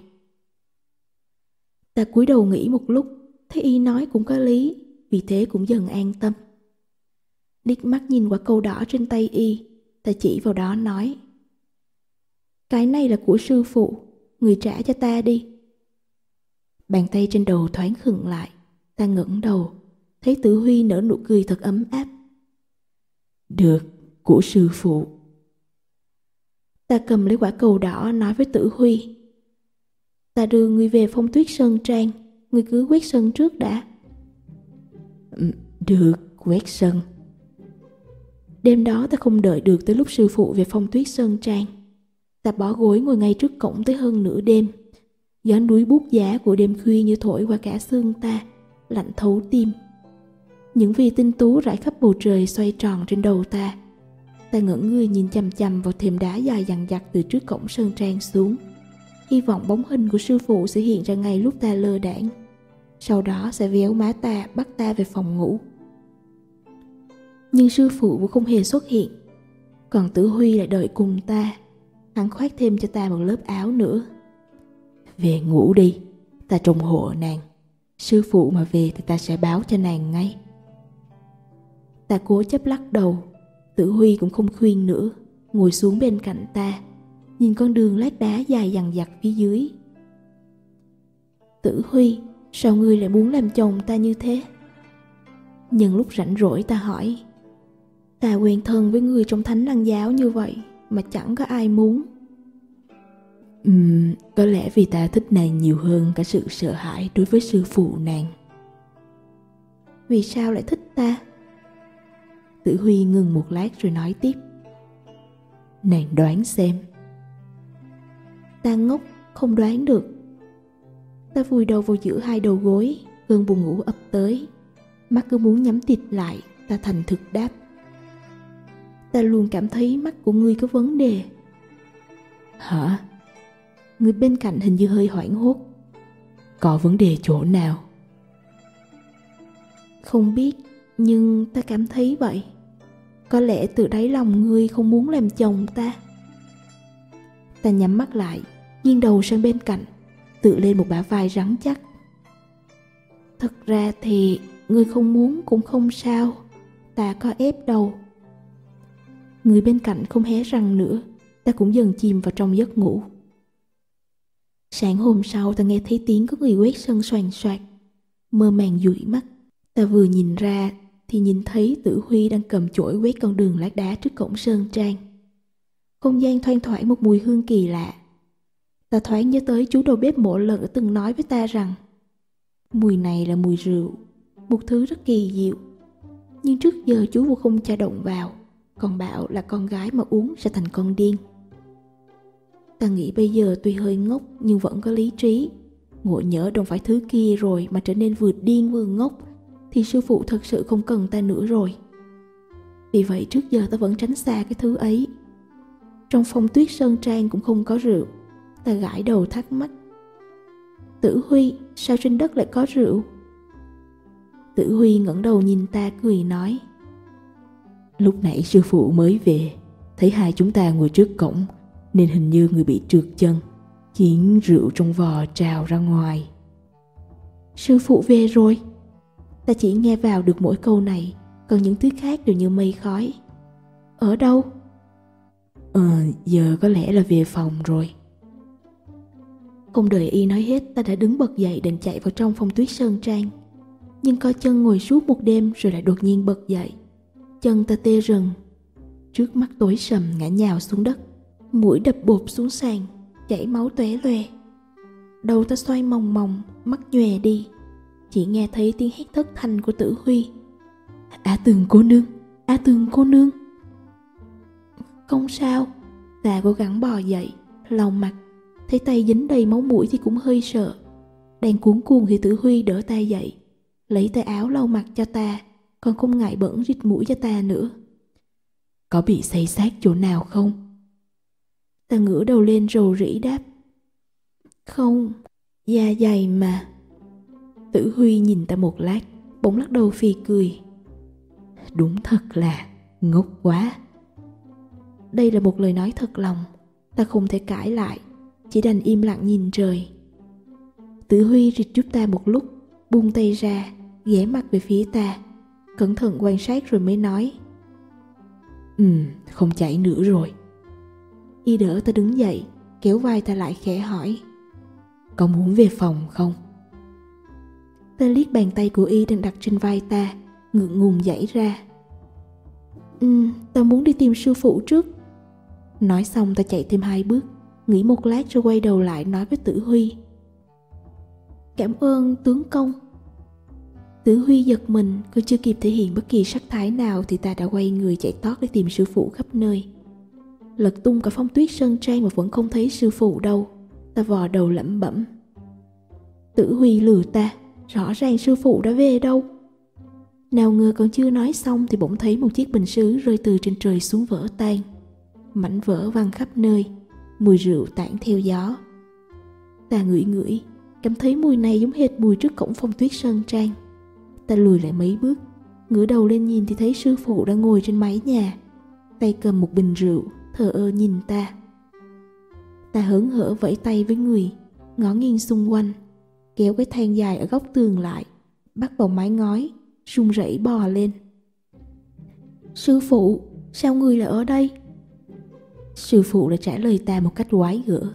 Ta cúi đầu nghĩ một lúc, thấy y nói cũng có lý, vì thế cũng dần an tâm. Liếc mắt nhìn qua câu đỏ trên tay y, ta chỉ vào đó nói, cái này là của sư phụ, người trả cho ta đi. Bàn tay trên đầu thoáng khựng lại. Ta ngẩng đầu, thấy Tử Huy nở nụ cười thật ấm áp. Được, của sư phụ. Ta cầm lấy quả cầu đỏ nói với Tử Huy, ta đưa ngươi về Phong Tuyết Sơn Trang, ngươi cứ quét sân trước đã. Ừ, được, quét sân. Đêm đó ta không đợi được tới lúc sư phụ về Phong Tuyết Sơn Trang. Ta bó gối ngồi ngay trước cổng tới hơn nửa đêm. Gió núi buốt giá của đêm khuya như thổi qua cả xương ta, lạnh thấu tim. Những vì tinh tú rải khắp bầu trời xoay tròn trên đầu ta. Ta ngẩng người nhìn chằm chằm vào thềm đá dài dằng dặc từ trước cổng Sơn Trang xuống. Hy vọng bóng hình của sư phụ sẽ hiện ra ngay lúc ta lơ đãng. Sau đó sẽ véo má ta, bắt ta về phòng ngủ. Nhưng sư phụ cũng không hề xuất hiện. Còn Tử Huy lại đợi cùng ta. Hắn khoác thêm cho ta một lớp áo nữa. Về ngủ đi, ta trông hộ nàng. Sư phụ mà về thì ta sẽ báo cho nàng ngay. Ta cố chấp lắc đầu. Tử Huy cũng không khuyên nữa, ngồi xuống bên cạnh ta, nhìn con đường lát đá dài dằng dặc phía dưới. Tử Huy, sao ngươi lại muốn làm chồng ta như thế? Nhân lúc rảnh rỗi ta hỏi. Ta quen thân với người trong Thánh Lăng giáo như vậy mà chẳng có ai muốn. Uhm, có lẽ vì ta thích nàng nhiều hơn cả sự sợ hãi đối với sư phụ nàng. Vì sao lại thích ta? Tử Huy ngừng một lát rồi nói tiếp. Nàng đoán xem. Ta ngốc, không đoán được. Ta vùi đầu vào giữa hai đầu gối, cơn buồn ngủ ập tới. Mắt cứ muốn nhắm tịt lại, ta thành thực đáp. Ta luôn cảm thấy mắt của ngươi có vấn đề. Hả? Người bên cạnh hình như hơi hoảng hốt. Có vấn đề chỗ nào? Không biết, nhưng ta cảm thấy vậy. Có lẽ từ đáy lòng ngươi không muốn làm chồng ta. Ta nhắm mắt lại, nghiêng đầu sang bên cạnh, tựa lên một bả vai rắn chắc. Thật ra thì ngươi không muốn cũng không sao. Ta có ép đâu. Người bên cạnh không hé răng nữa. Ta cũng dần chìm vào trong giấc ngủ. Sáng hôm sau ta nghe thấy tiếng có người quét sân xoàng xoạc. Mơ màng dụi mắt, ta vừa nhìn ra thì nhìn thấy Tử Huy đang cầm chổi quét con đường lát đá trước cổng Sơn Trang. Không gian thoang thoảng một mùi hương kỳ lạ. Ta thoáng nhớ tới chú đầu bếp Mộ Lận đã từng nói với ta rằng mùi này là mùi rượu, một thứ rất kỳ diệu. Nhưng trước giờ chú cũng không cho động vào, còn bảo là con gái mà uống sẽ thành con điên. Ta nghĩ bây giờ tuy hơi ngốc nhưng vẫn có lý trí. Ngộ nhỡ đâu phải thứ kia rồi mà trở nên vừa điên vừa ngốc, thì sư phụ thật sự không cần ta nữa rồi. Vì vậy trước giờ ta vẫn tránh xa cái thứ ấy. Trong Phong Tuyết Sơn Trang cũng không có rượu. Ta gãi đầu thắc mắc. Tử Huy, sao trên đất lại có rượu? Tử Huy ngẩng đầu nhìn ta cười nói. Lúc nãy sư phụ mới về, thấy hai chúng ta ngồi trước cổng, nên hình như người bị trượt chân, khiến rượu trong vò trào ra ngoài. Sư phụ về rồi? Ta chỉ nghe vào được mỗi câu này, còn những thứ khác đều như mây khói. Ở đâu? Ờ, giờ có lẽ là về phòng rồi. Không đợi y nói hết, ta đã đứng bật dậy định chạy vào trong Phong Tuyết Sơn Trang. Nhưng coi chân ngồi suốt một đêm rồi lại đột nhiên bật dậy. Chân ta tê rần, trước mắt tối sầm ngã nhào xuống đất, mũi đập bộp xuống sàn, chảy máu tóe loe. Đầu ta xoay mòng mòng, mắt nhòe đi, chỉ nghe thấy tiếng hét thất thanh của Tử Huy. Á Tường cô nương, Á Tường cô nương. Không sao. Ta cố gắng bò dậy, lau mặt, thấy tay dính đầy máu mũi thì cũng hơi sợ. Đang cuống cuồng thì Tử Huy đỡ ta dậy, lấy tay áo lau mặt cho ta, còn không ngại bẩn rít mũi cho ta nữa. Có bị xây xát chỗ nào không? Ta ngửa đầu lên rầu rĩ đáp. Không, da dày mà. Tử Huy nhìn ta một lát, bỗng lắc đầu phì cười. Đúng thật là ngốc quá. Đây là một lời nói thật lòng, ta không thể cãi lại, chỉ đành im lặng nhìn trời. Tử Huy rịt giúp ta một lúc, buông tay ra, ghé mặt về phía ta, cẩn thận quan sát rồi mới nói. Ừ, không chảy nữa rồi. Y đỡ ta đứng dậy, kéo vai ta lại khẽ hỏi. Có muốn về phòng không? Ta liếc bàn tay của Y đang đặt trên vai ta, ngượng ngùng giãy ra. Ừ, ta muốn đi tìm sư phụ trước. Nói xong ta chạy thêm hai bước, nghĩ một lát rồi quay đầu lại nói với Tử Huy. Cảm ơn tướng công. Tử Huy giật mình, cứ chưa kịp thể hiện bất kỳ sắc thái nào thì ta đã quay người chạy tót để tìm sư phụ khắp nơi. Lật tung cả Phong Tuyết Sơn Trang mà vẫn không thấy sư phụ đâu. Ta vò đầu lẩm bẩm. Tử Huy lừa ta, rõ ràng sư phụ đã về đâu. Nào ngờ còn chưa nói xong thì bỗng thấy một chiếc bình sứ rơi từ trên trời xuống vỡ tan. Mảnh vỡ văng khắp nơi, mùi rượu tản theo gió. Ta ngửi ngửi, cảm thấy mùi này giống hệt mùi trước cổng Phong Tuyết Sơn Trang. Ta lùi lại mấy bước, ngửa đầu lên nhìn thì thấy sư phụ đang ngồi trên mái nhà, tay cầm một bình rượu, thờ ơ nhìn ta. Ta hớn hở vẫy tay với người, ngó nghiêng xung quanh, kéo cái thang dài ở góc tường lại, bắt vào mái ngói, run rẩy bò lên. Sư phụ, sao người lại ở đây? Sư phụ đã trả lời ta một cách quái gở.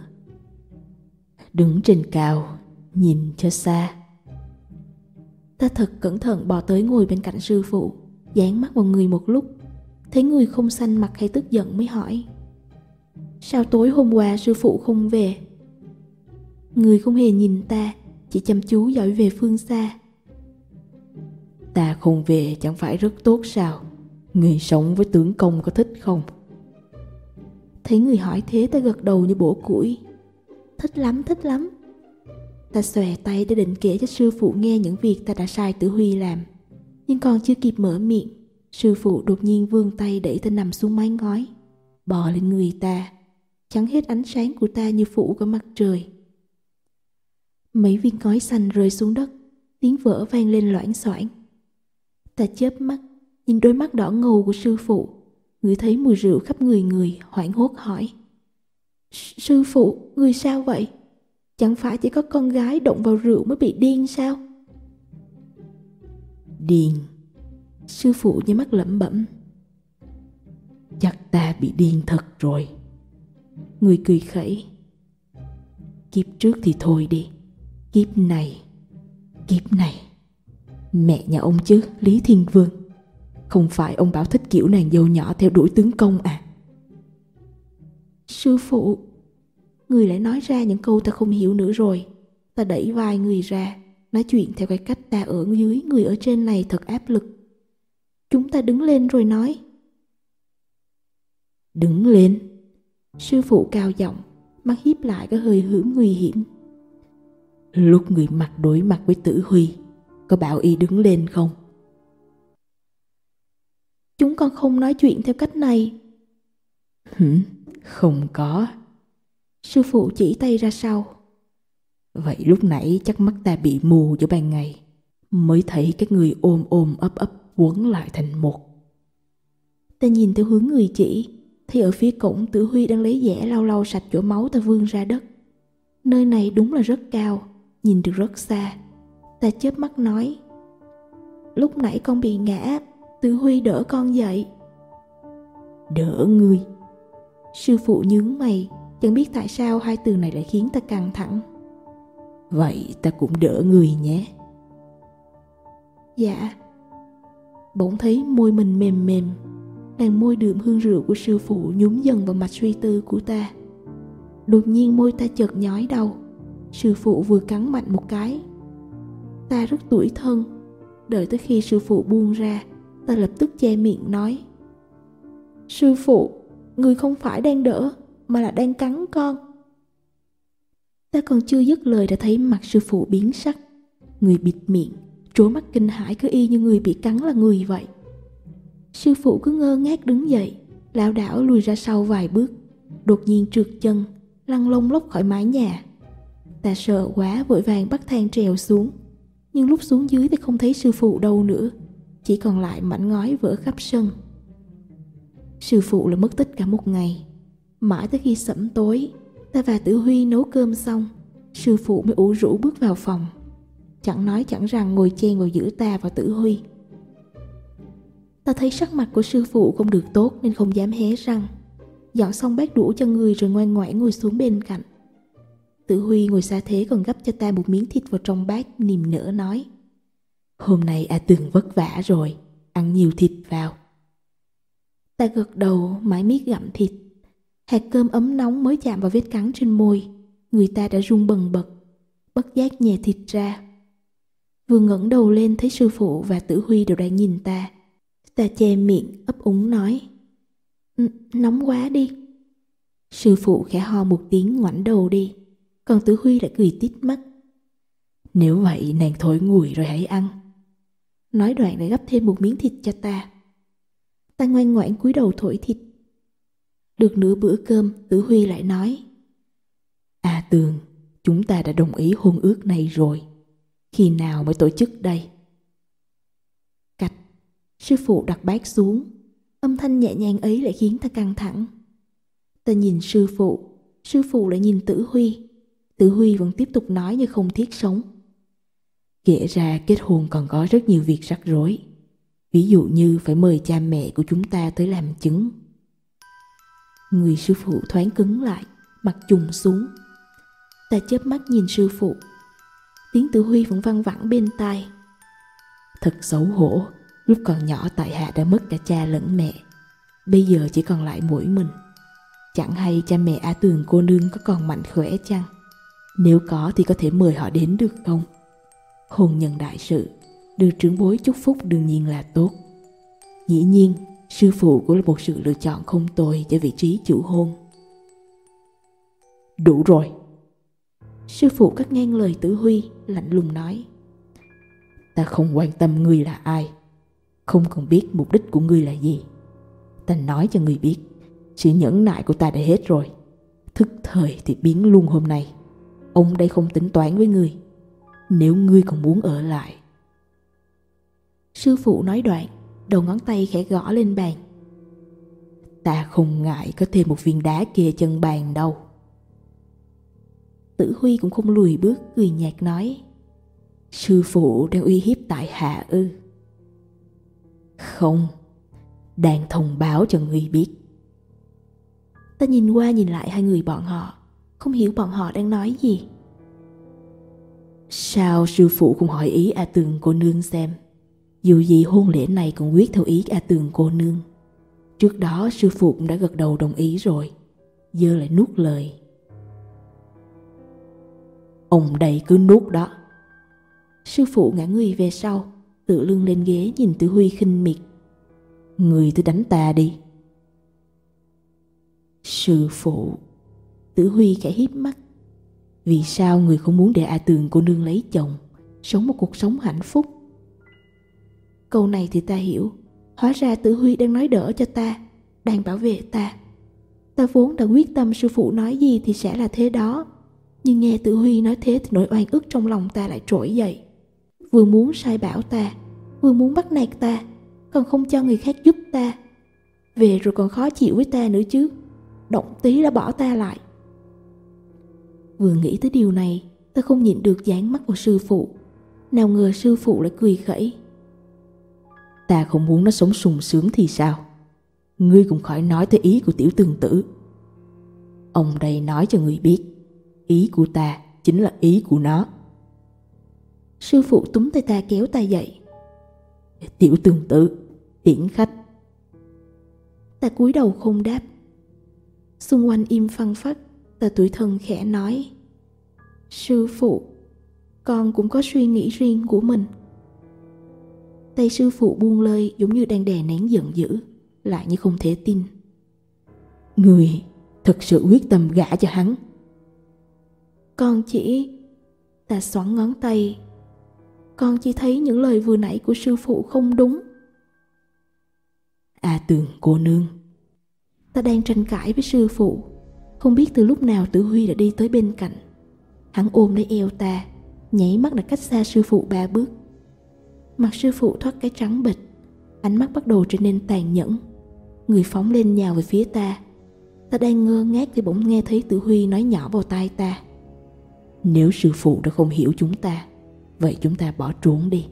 Đứng trên cao, nhìn cho xa. Ta thật cẩn thận bò tới ngồi bên cạnh sư phụ, dán mắt vào người một lúc, thấy người không xanh mặt hay tức giận mới hỏi. Sao tối hôm qua sư phụ không về? Người không hề nhìn ta, chỉ chăm chú dõi về phương xa. Ta không về chẳng phải rất tốt sao? Người sống với tướng công có thích không? Thấy người hỏi thế ta gật đầu như bổ củi. Thích lắm, thích lắm. Ta xòe tay để định kể cho sư phụ nghe những việc ta đã sai Tử Huy làm. Nhưng còn chưa kịp mở miệng, sư phụ đột nhiên vươn tay đẩy ta nằm xuống mái ngói, bò lên người ta, chắn hết ánh sáng của ta như phủ của mặt trời. Mấy viên ngói xanh rơi xuống đất, tiếng vỡ vang lên loảng xoảng. Ta chớp mắt, nhìn đôi mắt đỏ ngầu của sư phụ, ngửi thấy mùi rượu khắp người người, hoảng hốt hỏi. Sư phụ, người sao vậy? Chẳng phải chỉ có con gái động vào rượu mới bị điên sao? Điên? Sư phụ nhắm mắt lẩm bẩm. Chắc ta bị điên thật rồi. Người cười khẩy. Kiếp trước thì thôi đi, kiếp này, kiếp này. Mẹ nhà ông chứ, Lý Thiên Vương. Không phải ông bảo thích kiểu nàng dâu nhỏ theo đuổi tướng công à? Sư phụ. Người lại nói ra những câu ta không hiểu nữa rồi. Ta đẩy vai người ra, nói chuyện theo cái cách ta ở dưới, người ở trên này thật áp lực. Chúng ta đứng lên rồi nói. Đứng lên? Sư phụ cao giọng, mắt híp lại có hơi hướng nguy hiểm. Lúc người mặt đối mặt với Tử Huy, có bảo y đứng lên không? Chúng con không nói chuyện theo cách này. Hử? Không có. Sư phụ chỉ tay ra sau. Vậy lúc nãy chắc mắt ta bị mù giữa ban ngày, mới thấy các người ôm ôm ấp ấp quấn lại thành một. Ta nhìn theo hướng người chỉ, thì ở phía cổng Tử Huy đang lấy dẻ lau lau sạch chỗ máu ta vương ra đất. Nơi này đúng là rất cao, nhìn được rất xa. Ta chớp mắt nói. lúc nãy con bị ngã, Tử Huy đỡ con dậy. Đỡ ngươi? Sư phụ nhướng mày, chẳng biết tại sao hai từ này lại khiến ta căng thẳng. Vậy ta cũng đỡ ngươi nhé. Dạ. Bỗng thấy môi mình mềm mềm, làn môi đượm hương rượu của sư phụ nhúng dần vào mạch suy tư của ta. Đột nhiên môi ta chợt nhói đau. Sư phụ vừa cắn mạnh một cái. Ta rất tủi thân. Đợi tới khi sư phụ buông ra, ta lập tức che miệng nói: Sư phụ, người không phải đang đỡ, mà là đang cắn con. Ta còn chưa dứt lời đã thấy mặt sư phụ biến sắc. Người bịt miệng, trố mắt kinh hãi, cứ y như người bị cắn là người vậy. Sư phụ cứ ngơ ngác đứng dậy, lảo đảo lùi ra sau vài bước, đột nhiên trượt chân, lăn lông lốc khỏi mái nhà. Ta sợ quá vội vàng bắt thang trèo xuống, nhưng lúc xuống dưới thì không thấy sư phụ đâu nữa, chỉ còn lại mảnh ngói vỡ khắp sân. Sư phụ là mất tích cả một ngày. Mãi tới khi sẫm tối, ta và Tử Huy nấu cơm xong, sư phụ mới ủ rũ bước vào phòng, chẳng nói chẳng rằng ngồi chen vào giữa ta và Tử Huy. Ta thấy sắc mặt của sư phụ không được tốt nên không dám hé răng. Dọn xong bát đũa cho người rồi ngoan ngoãn ngồi xuống bên cạnh. Tử Huy ngồi xa thế còn gắp cho ta một miếng thịt vào trong bát, niềm nở nói: Hôm nay A Tường vất vả rồi, ăn nhiều thịt vào. Ta gật đầu mãi miết gặm thịt. Hạt cơm ấm nóng mới chạm vào vết cắn trên môi, người ta đã run bần bật, bất giác nhè thịt ra. Vừa ngẩng đầu lên thấy sư phụ và Tử Huy đều đang nhìn ta. Ta che miệng ấp úng nói: Nóng quá đi. Sư phụ khẽ ho một tiếng ngoảnh đầu đi, còn Tử Huy lại cười tít mắt. Nếu vậy nàng thổi nguội rồi hãy ăn. Nói đoạn lại gắp thêm một miếng thịt cho ta. Ta ngoan ngoãn cúi đầu thổi thịt. Được nửa bữa cơm, Tử Huy lại nói: À Tường, chúng ta đã đồng ý hôn ước này rồi. Khi nào mới tổ chức đây? Cạch. Sư phụ đặt bát xuống. Âm thanh nhẹ nhàng ấy lại khiến ta căng thẳng. Ta nhìn sư phụ, sư phụ lại nhìn Tử Huy. Tử Huy vẫn tiếp tục nói như không thiết sống. Kể ra kết hôn còn có rất nhiều việc rắc rối. Ví dụ như phải mời cha mẹ của chúng ta tới làm chứng. Người sư phụ thoáng cứng lại, mặt trùng xuống. Ta chớp mắt nhìn sư phụ. Tiếng Tử Huy vẫn văng vẳng bên tai. Thật xấu hổ, lúc còn nhỏ tại hạ đã mất cả cha lẫn mẹ. Bây giờ chỉ còn lại mỗi mình. Chẳng hay cha mẹ A Tường cô nương có còn mạnh khỏe chăng? Nếu có thì có thể mời họ đến được không? Hôn nhân đại sự, đưa trưởng bối chúc phúc đương nhiên là tốt. Dĩ nhiên, sư phụ cũng là một sự lựa chọn không tồi cho vị trí chủ hôn. Đủ rồi. Sư phụ cắt ngang lời Tử Huy, lạnh lùng nói: Ta không quan tâm ngươi là ai, không còn biết mục đích của ngươi là gì. Ta nói cho ngươi biết, sự nhẫn nại của ta đã hết rồi. Thức thời thì biến luôn hôm nay. Ông đây không tính toán với ngươi. Nếu ngươi còn muốn ở lại. Sư phụ nói đoạn, đầu ngón tay khẽ gõ lên bàn. Ta không ngại có thêm một viên đá kề chân bàn đâu. Tử Huy cũng không lùi bước, cười nhạt nói: Sư phụ đang uy hiếp tại hạ ư? Không, đang thông báo cho ngươi biết. Ta nhìn qua nhìn lại hai người bọn họ, không hiểu bọn họ đang nói gì. Sao sư phụ không hỏi ý A Tường cô nương xem? Dù gì hôn lễ này cũng quyết theo ý A Tường cô nương. Trước đó sư phụ cũng đã gật đầu đồng ý rồi, giờ lại nuốt lời. Ông đây cứ nuốt đó. Sư phụ ngã người về sau, tựa lưng lên ghế nhìn Tử Huy khinh miệt. Người cứ đánh ta đi. Sư phụ. Tử Huy khẽ híp mắt. Vì sao người không muốn để A Tường cô nương lấy chồng, sống một cuộc sống hạnh phúc? Câu này thì ta hiểu. Hóa ra Tử Huy đang nói đỡ cho ta, đang bảo vệ ta. Ta vốn đã quyết tâm sư phụ nói gì thì sẽ là thế đó. Nhưng nghe Tử Huy nói thế thì nỗi oan ức trong lòng ta lại trỗi dậy. Vừa muốn sai bảo ta, vừa muốn bắt nạt ta, còn không cho người khác giúp ta. Về rồi còn khó chịu với ta nữa chứ. Động tí đã bỏ ta lại. Vừa nghĩ tới điều này, ta không nhịn được dán mắt vào sư phụ. Nào ngờ sư phụ lại cười khẩy. Ta không muốn nó sống sung sướng thì sao? Ngươi cũng khỏi nói tới ý của tiểu tương tử. Ông đây nói cho ngươi biết, ý của ta chính là ý của nó. Sư phụ túm tay ta kéo ta dậy. Tiểu tương tử, tiễn khách. Ta cúi đầu không đáp. Xung quanh im phăng phắc. Ta tủi thân khẽ nói: Sư phụ, con cũng có suy nghĩ riêng của mình. Tay sư phụ buông lơi giống như đang đè nén giận dữ, lại như không thể tin. Người thật sự quyết tâm gả cho hắn? Con chỉ... Ta xoắn ngón tay. Con chỉ thấy những lời vừa nãy của sư phụ không đúng. A Tường cô nương. Ta đang tranh cãi với sư phụ, không biết từ lúc nào Tử Huy đã đi tới bên cạnh. Hắn ôm lấy eo ta, nhảy mắt đã cách xa sư phụ ba bước. Mặt sư phụ thoát cái trắng bệch, ánh mắt bắt đầu trở nên tàn nhẫn. Người phóng lên nhào về phía ta. Ta đang ngơ ngác thì bỗng nghe thấy Tử Huy nói nhỏ vào tai ta: Nếu sư phụ đã không hiểu chúng ta, vậy chúng ta bỏ trốn đi.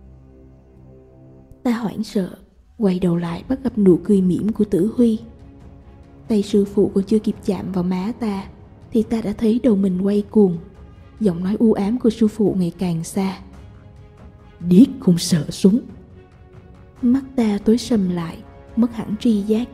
Ta hoảng sợ, quay đầu lại bắt gặp nụ cười mỉm của Tử Huy. Tay sư phụ còn chưa kịp chạm vào má ta thì ta đã thấy đầu mình quay cuồng. Giọng nói u ám của sư phụ ngày càng xa. Điếc không sợ súng. Mắt ta tối sầm lại, mất hẳn tri giác.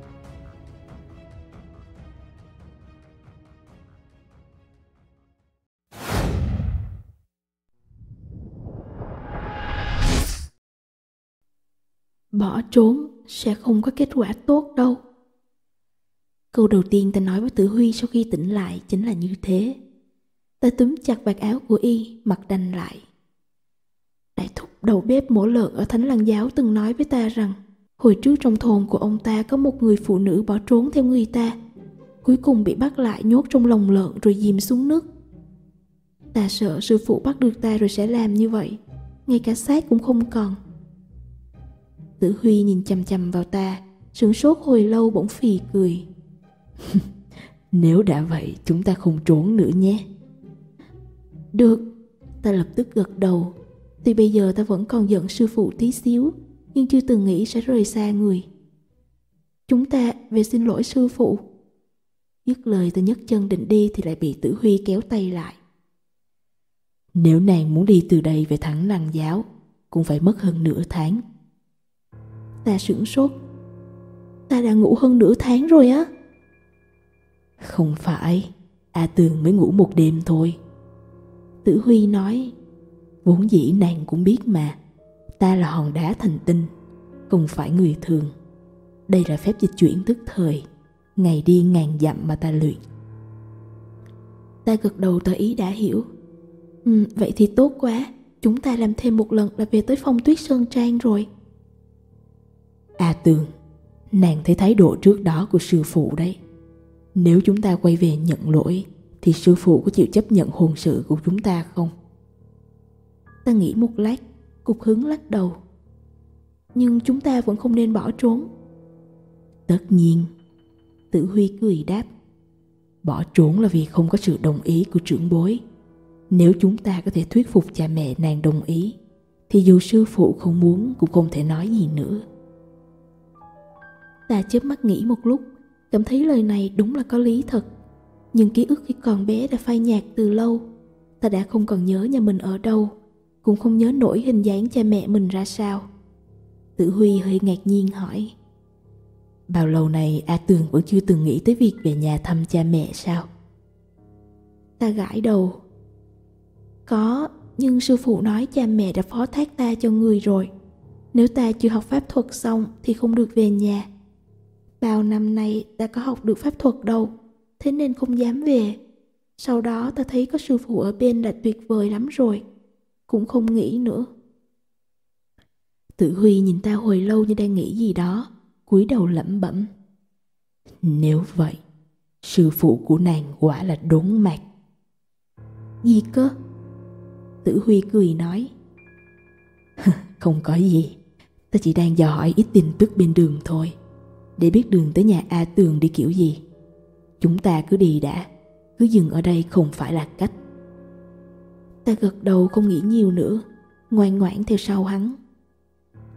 Bỏ trốn sẽ không có kết quả tốt đâu. Câu đầu tiên ta nói với Tử Huy sau khi tỉnh lại chính là như thế. Ta túm chặt vạt áo của y, mặt đanh lại. Đại thúc đầu bếp mổ lợn ở Thánh Lăng Giáo từng nói với ta rằng hồi trước trong thôn của ông ta có một người phụ nữ bỏ trốn theo người ta, cuối cùng bị bắt lại nhốt trong lồng lợn rồi dìm xuống nước. Ta sợ sư phụ bắt được ta rồi sẽ làm như vậy, ngay cả xác cũng không còn. Tử Huy nhìn chằm chằm vào ta, sửng sốt hồi lâu bỗng phì cười. Nếu đã vậy chúng ta không trốn nữa nhé. Được, ta lập tức gật đầu. Tuy bây giờ ta vẫn còn giận sư phụ tí xíu, nhưng chưa từng nghĩ sẽ rời xa người. Chúng ta về xin lỗi sư phụ. Dứt lời ta nhấc chân định đi thì lại bị Tử Huy kéo tay lại. Nếu nàng muốn đi từ đây về Thánh Lăng Giáo, cũng phải mất hơn nửa tháng. Ta sửng sốt. Ta đã ngủ hơn nửa tháng rồi á? Không phải, A Tường mới ngủ một đêm thôi. Tử Huy nói. Vốn dĩ nàng cũng biết mà, ta là hòn đá thành tinh, không phải người thường. Đây là phép dịch chuyển tức thời, ngày đi ngàn dặm mà ta luyện. Ta gật đầu tỏ ý đã hiểu. Ừ, vậy thì tốt quá, chúng ta làm thêm một lần là về tới Phong Tuyết Sơn Trang rồi. A Tường, nàng thấy thái độ trước đó của sư phụ đấy. Nếu chúng ta quay về nhận lỗi thì sư phụ có chịu chấp nhận hôn sự của chúng ta không? Ta nghĩ một lát, cục hứng lắc đầu. Nhưng chúng ta vẫn không nên bỏ trốn. Tất nhiên. Tử Huy cười đáp. Bỏ trốn là vì không có sự đồng ý của trưởng bối. Nếu chúng ta có thể thuyết phục cha mẹ nàng đồng ý, thì dù sư phụ không muốn cũng không thể nói gì nữa. Ta chớp mắt nghĩ một lúc, cảm thấy lời này đúng là có lý thật. Nhưng ký ức khi còn bé đã phai nhạt từ lâu. Ta đã không còn nhớ nhà mình ở đâu, cũng không nhớ nổi hình dáng cha mẹ mình ra sao. Tử Huy hơi ngạc nhiên hỏi. Bao lâu nay A Tường vẫn chưa từng nghĩ tới việc về nhà thăm cha mẹ sao? Ta gãi đầu. Có, nhưng sư phụ nói cha mẹ đã phó thác ta cho người rồi. Nếu ta chưa học pháp thuật xong thì không được về nhà. Bao năm nay ta có học được pháp thuật đâu, thế nên không dám về. Sau đó ta thấy có sư phụ ở bên là tuyệt vời lắm rồi, cũng không nghĩ nữa. Tử Huy nhìn ta hồi lâu như đang nghĩ gì đó, cúi đầu lẩm bẩm. Nếu vậy, sư phụ của nàng quả là đốn mạc. Gì cơ? Tử Huy cười nói. Không có gì, ta chỉ đang dò hỏi ít tin tức bên đường thôi, để biết đường tới nhà A Tường đi kiểu gì. Chúng ta cứ đi đã, cứ dừng ở đây không phải là cách. Ta gật đầu không nghĩ nhiều nữa, ngoan ngoãn theo sau hắn.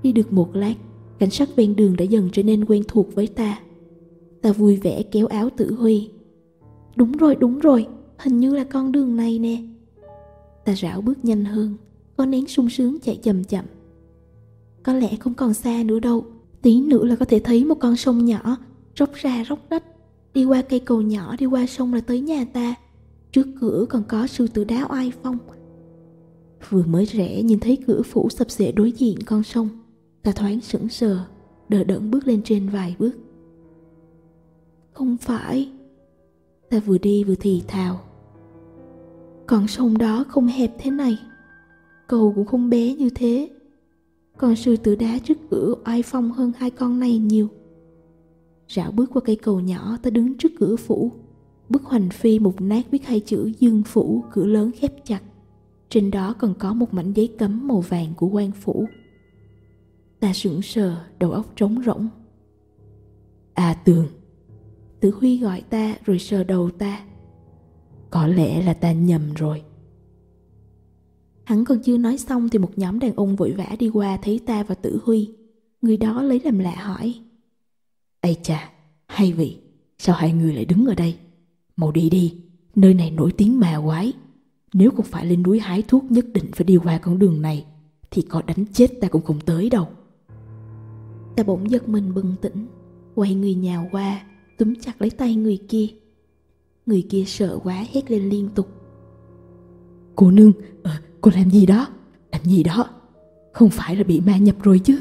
Đi được một lát, cảnh sắc ven đường đã dần trở nên quen thuộc với ta. Ta vui vẻ kéo áo Tử Huy. Đúng rồi, đúng rồi, hình như là con đường này nè. Ta rảo bước nhanh hơn, có nén sung sướng chạy chậm chậm. Có lẽ không còn xa nữa đâu, tí nữa là có thể thấy một con sông nhỏ, róc ra róc rách. Đi qua cây cầu nhỏ, đi qua sông là tới nhà ta. Trước cửa còn có sư tử đá oai phong. Vừa mới rẽ nhìn thấy cửa phủ sập xệ đối diện con sông, ta thoáng sững sờ, đờ đẫn bước lên trên vài bước. Không phải. Ta vừa đi vừa thì thào. Con sông đó không hẹp thế này, cầu cũng không bé như thế. Con sư tử đá trước cửa oai phong hơn hai con này nhiều. Rảo bước qua cây cầu nhỏ, ta đứng trước cửa phủ. Bức hoành phi mục nát viết hai chữ Dương Phủ, cửa lớn khép chặt. Trên đó còn có một mảnh giấy cấm màu vàng của quan phủ. Ta sững sờ, đầu óc trống rỗng. À Tường. Tử Huy gọi ta rồi sờ đầu ta. Có lẽ là ta nhầm rồi. Hắn còn chưa nói xong thì một nhóm đàn ông vội vã đi qua thấy ta và Tử Huy. Người đó lấy làm lạ hỏi. Ây chà, hay vậy, sao hai người lại đứng ở đây? Mau đi đi, nơi này nổi tiếng ma quái. Nếu không phải lên núi hái thuốc nhất định phải đi qua con đường này, thì có đánh chết ta cũng không tới đâu. Ta bỗng giật mình bừng tỉnh, quay người nhào qua, túm chặt lấy tay người kia. Người kia sợ quá hét lên liên tục. Cô nương, ờ, cô làm gì đó? Làm gì đó? Không phải là bị ma nhập rồi chứ?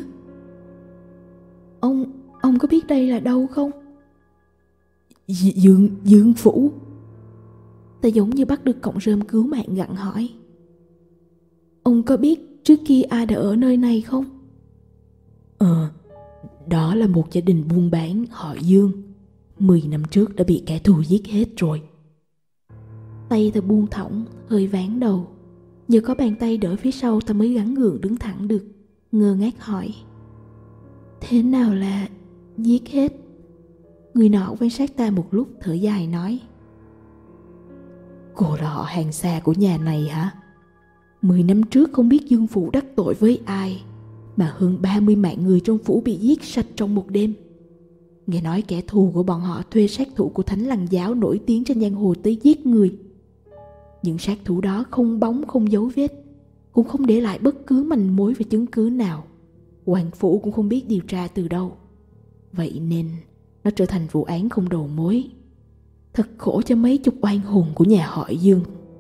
Ông, ông có biết đây là đâu không? D- Dương, Dương Phủ. Ta giống như bắt được cọng rơm cứu mạng gặng hỏi. Ông có biết trước kia ai đã ở nơi này không? Ờ, đó là một gia đình buôn bán họ Dương. Mười năm trước đã bị kẻ thù giết hết rồi. Tay ta buông thõng, hơi ván đầu. Nhờ có bàn tay đỡ phía sau ta mới gắng gượng đứng thẳng được. Ngơ ngác hỏi. Thế nào là giết hết? Người nọ quan sát ta một lúc thở dài nói. Cô là họ hàng xa của nhà này hả? Mười năm trước không biết Dương Phủ đắc tội với ai mà hơn ba mươi mạng người trong phủ bị giết sạch trong một đêm. Nghe nói kẻ thù của bọn họ thuê sát thủ của Thánh Lăng Giáo nổi tiếng trên giang hồ tới giết người. Những sát thủ đó không bóng không dấu vết, cũng không để lại bất cứ manh mối và chứng cứ nào. Hoàng phủ cũng không biết điều tra từ đâu. Vậy nên nó trở thành vụ án không đầu mối. Thật khổ cho mấy chục oan hồn của nhà họ Dương.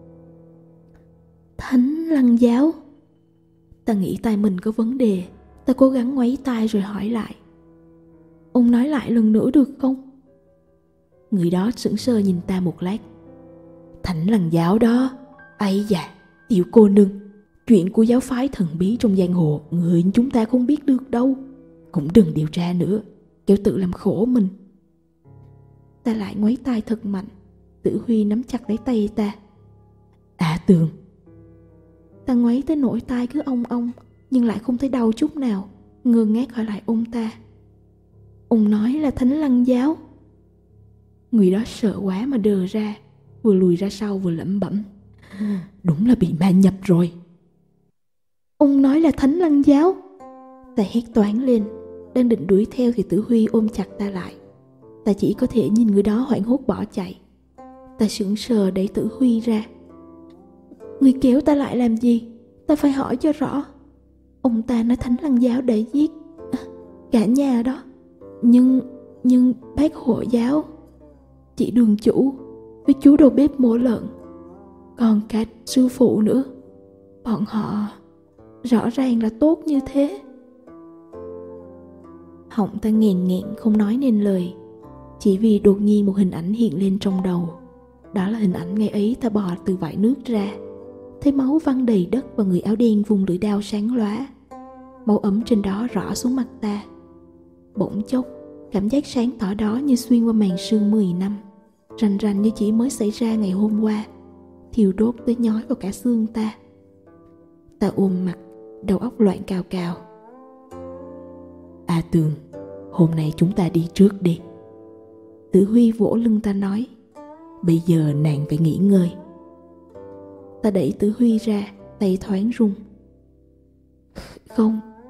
Thánh Lăng Giáo? Ta nghĩ tai mình có vấn đề. Ta cố gắng ngoáy tai rồi hỏi lại. Ông nói lại lần nữa được không? Người đó sững sờ nhìn ta một lát. Thánh Lăng Giáo đó. Ây da, tiểu cô nương, chuyện của giáo phái thần bí trong giang hồ người chúng ta không biết được đâu. Cũng đừng điều tra nữa, kẻo tự làm khổ mình. Ta lại ngoáy tai thật mạnh. Tử Huy nắm chặt lấy tay ta. À Tường. Ta ngoáy tới nỗi tai cứ ong ong, nhưng lại không thấy đau chút nào. Ngơ ngác hỏi lại ông ta. Ông nói là Thánh Lăng Giáo? Người đó sợ quá mà đờ ra, vừa lùi ra sau vừa lẩm bẩm. Đúng là bị ma nhập rồi. Ông nói là Thánh Lăng Giáo? Ta hét toáng lên, đang định đuổi theo thì Tử Huy ôm chặt ta lại. Ta chỉ có thể nhìn người đó hoảng hốt bỏ chạy. Ta sững sờ đẩy Tử Huy ra. Người kéo ta lại làm gì? Ta phải hỏi cho rõ. Ông ta nói Thánh Lăng Giáo để giết à, cả nhà đó. Nhưng, nhưng bác hộ giáo, chị đường chủ với chú đầu bếp mổ lợn, còn cả sư phụ nữa, bọn họ rõ ràng là tốt như thế. Họng ta nghẹn nghẹn không nói nên lời, chỉ vì đột nhiên một hình ảnh hiện lên trong đầu. Đó là hình ảnh ngày ấy ta bò từ vại nước ra, thấy máu văng đầy đất và người áo đen vùng lưỡi dao sáng lóa. Máu ấm trên đó rỏ xuống mặt ta. Bỗng chốc, cảm giác sáng tỏ đó như xuyên qua màn sương mười năm, rành rành như chỉ mới xảy ra ngày hôm qua, thiêu đốt tới nhói vào cả xương ta. Ta ôm mặt, đầu óc loạn cào cào. À Tường, hôm nay chúng ta đi trước đi. Tử Huy vỗ lưng ta nói. Bây giờ nàng phải nghỉ ngơi. Ta đẩy Tử Huy ra, tay thoáng run. Không,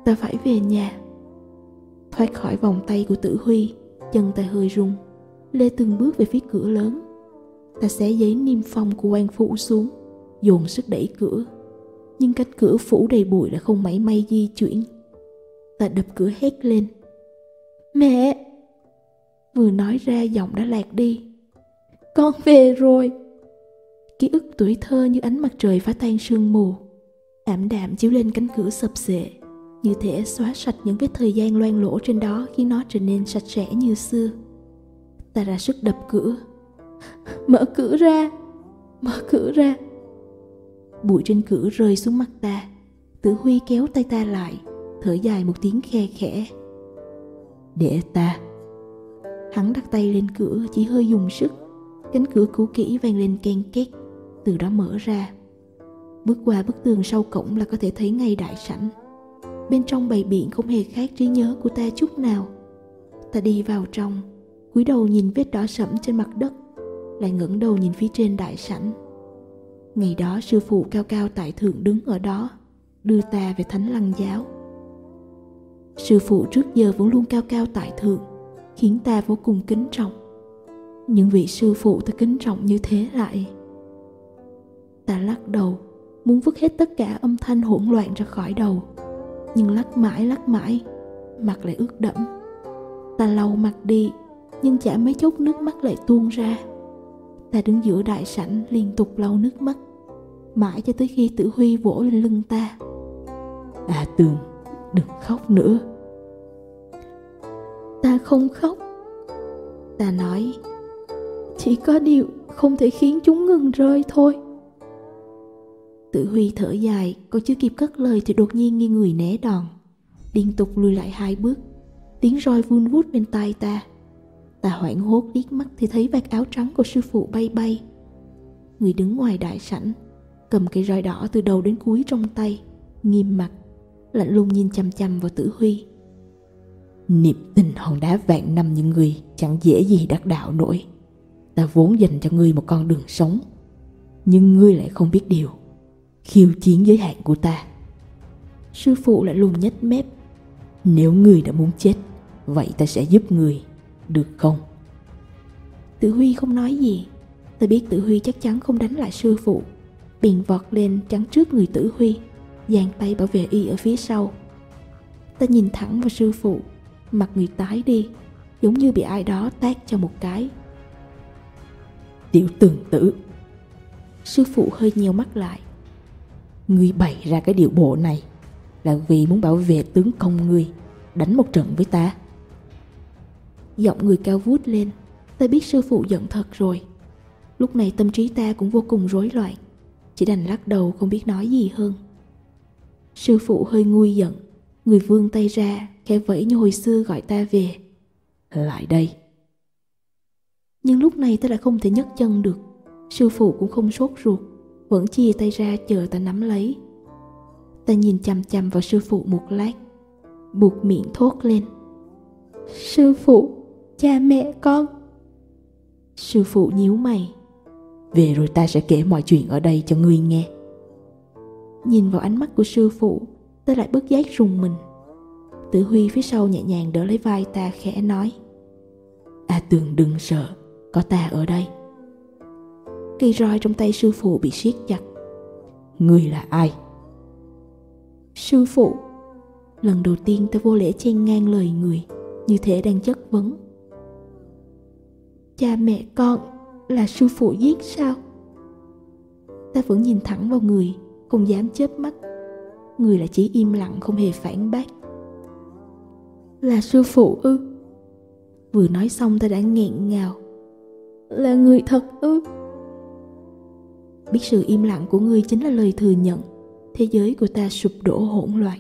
Ta phải về nhà. Thoát khỏi vòng tay của Tử Huy, chân ta hơi run, lê từng bước về phía cửa lớn. Ta xé giấy niêm phong của quan phủ xuống, dồn sức đẩy cửa, nhưng cánh cửa phủ đầy bụi đã không mảy may di chuyển. Ta đập cửa hét lên: Mẹ! Vừa nói ra giọng đã lạc đi. Con về rồi. Ký ức tuổi thơ như ánh mặt trời phá tan sương mù, ảm đạm chiếu lên cánh cửa sập xệ, như thể xóa sạch những vết thời gian loang lỗ trên đó, khiến nó trở nên sạch sẽ như xưa. Ta ra sức đập cửa. Mở cửa ra! Mở cửa ra! Bụi trên cửa rơi xuống mặt ta. Tử Huy kéo tay ta lại, thở dài một tiếng khe khẽ. Để ta. Hắn đặt tay lên cửa, chỉ hơi dùng sức. Cánh cửa cũ kỹ vang lên ken két, từ đó mở ra. Bước qua bức tường sau cổng là có thể thấy ngay đại sảnh. Bên trong bày biện không hề khác trí nhớ của ta chút nào. Ta đi vào trong, cúi đầu nhìn vết đỏ sẫm trên mặt đất, lại ngẩng đầu nhìn phía trên đại sảnh. Ngày đó sư phụ cao cao tại thượng đứng ở đó, đưa ta về Thánh Lăng giáo. Sư phụ trước giờ vẫn luôn cao cao tại thượng, khiến ta vô cùng kính trọng. Những vị sư phụ ta kính trọng như thế lại. Ta lắc đầu, muốn vứt hết tất cả âm thanh hỗn loạn ra khỏi đầu, nhưng lắc mãi lắc mãi, mặt lại ướt đẫm. Ta lau mặt đi, nhưng chả mấy chốc nước mắt lại tuôn ra. Ta đứng giữa đại sảnh liên tục lau nước mắt, mãi cho tới khi Tử Huy vỗ lên lưng ta. À Tường, đừng khóc nữa. Ta không khóc. Ta nói, chỉ có điều không thể khiến chúng ngừng rơi thôi. Tử Huy thở dài, còn chưa kịp cất lời thì đột nhiên nghiêng người né đòn, liên tục lùi lại hai bước. Tiếng roi vun vút bên tai ta. Ta hoảng hốt liếc mắt thì thấy vạt áo trắng của sư phụ bay bay. Người đứng ngoài đại sảnh, cầm cây roi đỏ từ đầu đến cuối trong tay, nghiêm mặt, lạnh lùng nhìn chằm chằm vào Tử Huy. Niềm tin hòn đá vạn năm như ngươi chẳng dễ gì đắc đạo nổi. Ta vốn dành cho ngươi một con đường sống, nhưng ngươi lại không biết điều, khiêu chiến giới hạn của ta. Sư phụ lại lùn nhếch mép. Nếu ngươi đã muốn chết, vậy ta sẽ giúp ngươi, được không? Tử Huy không nói gì. Ta biết Tử Huy chắc chắn không đánh lại sư phụ, bèn vọt lên chắn trước người Tử Huy, giang tay bảo vệ y ở phía sau. Ta nhìn thẳng vào sư phụ, mặt người tái đi, giống như bị ai đó tát cho một cái. Tiểu Tường tử. Sư phụ hơi nheo mắt lại. Ngươi bày ra cái điệu bộ này là vì muốn bảo vệ tướng công ngươi, đánh một trận với ta. Giọng người cao vút lên. Ta biết sư phụ giận thật rồi. Lúc này tâm trí ta cũng vô cùng rối loạn, chỉ đành lắc đầu không biết nói gì hơn. Sư phụ hơi nguôi giận, người vươn tay ra, khẽ vẫy như hồi xưa gọi ta về. Lại đây. Nhưng lúc này ta lại không thể nhấc chân được. Sư phụ cũng không sốt ruột, vẫn chia tay ra chờ ta nắm lấy. Ta nhìn chằm chằm vào sư phụ một lát, buột miệng thốt lên. Sư phụ, cha mẹ con. Sư phụ nhíu mày. Về rồi ta sẽ kể mọi chuyện ở đây cho ngươi nghe. Nhìn vào ánh mắt của sư phụ, ta lại bất giác rùng mình. Tử Huy phía sau nhẹ nhàng đỡ lấy vai ta, khẽ nói. A Tường đừng sợ, có ta ở đây. Cây roi trong tay sư phụ bị siết chặt. Ngươi là ai? Sư phụ. Lần đầu tiên ta vô lễ chen ngang lời người, như thể đang chất vấn. Cha mẹ con là sư phụ giết sao? Ta vẫn nhìn thẳng vào người, không dám chớp mắt. Người lại chỉ im lặng không hề phản bác. Là sư phụ ư? Vừa nói xong ta đã nghẹn ngào. Là người thật ư? Biết sự im lặng của ngươi chính là lời thừa nhận. Thế giới của ta sụp đổ hỗn loạn.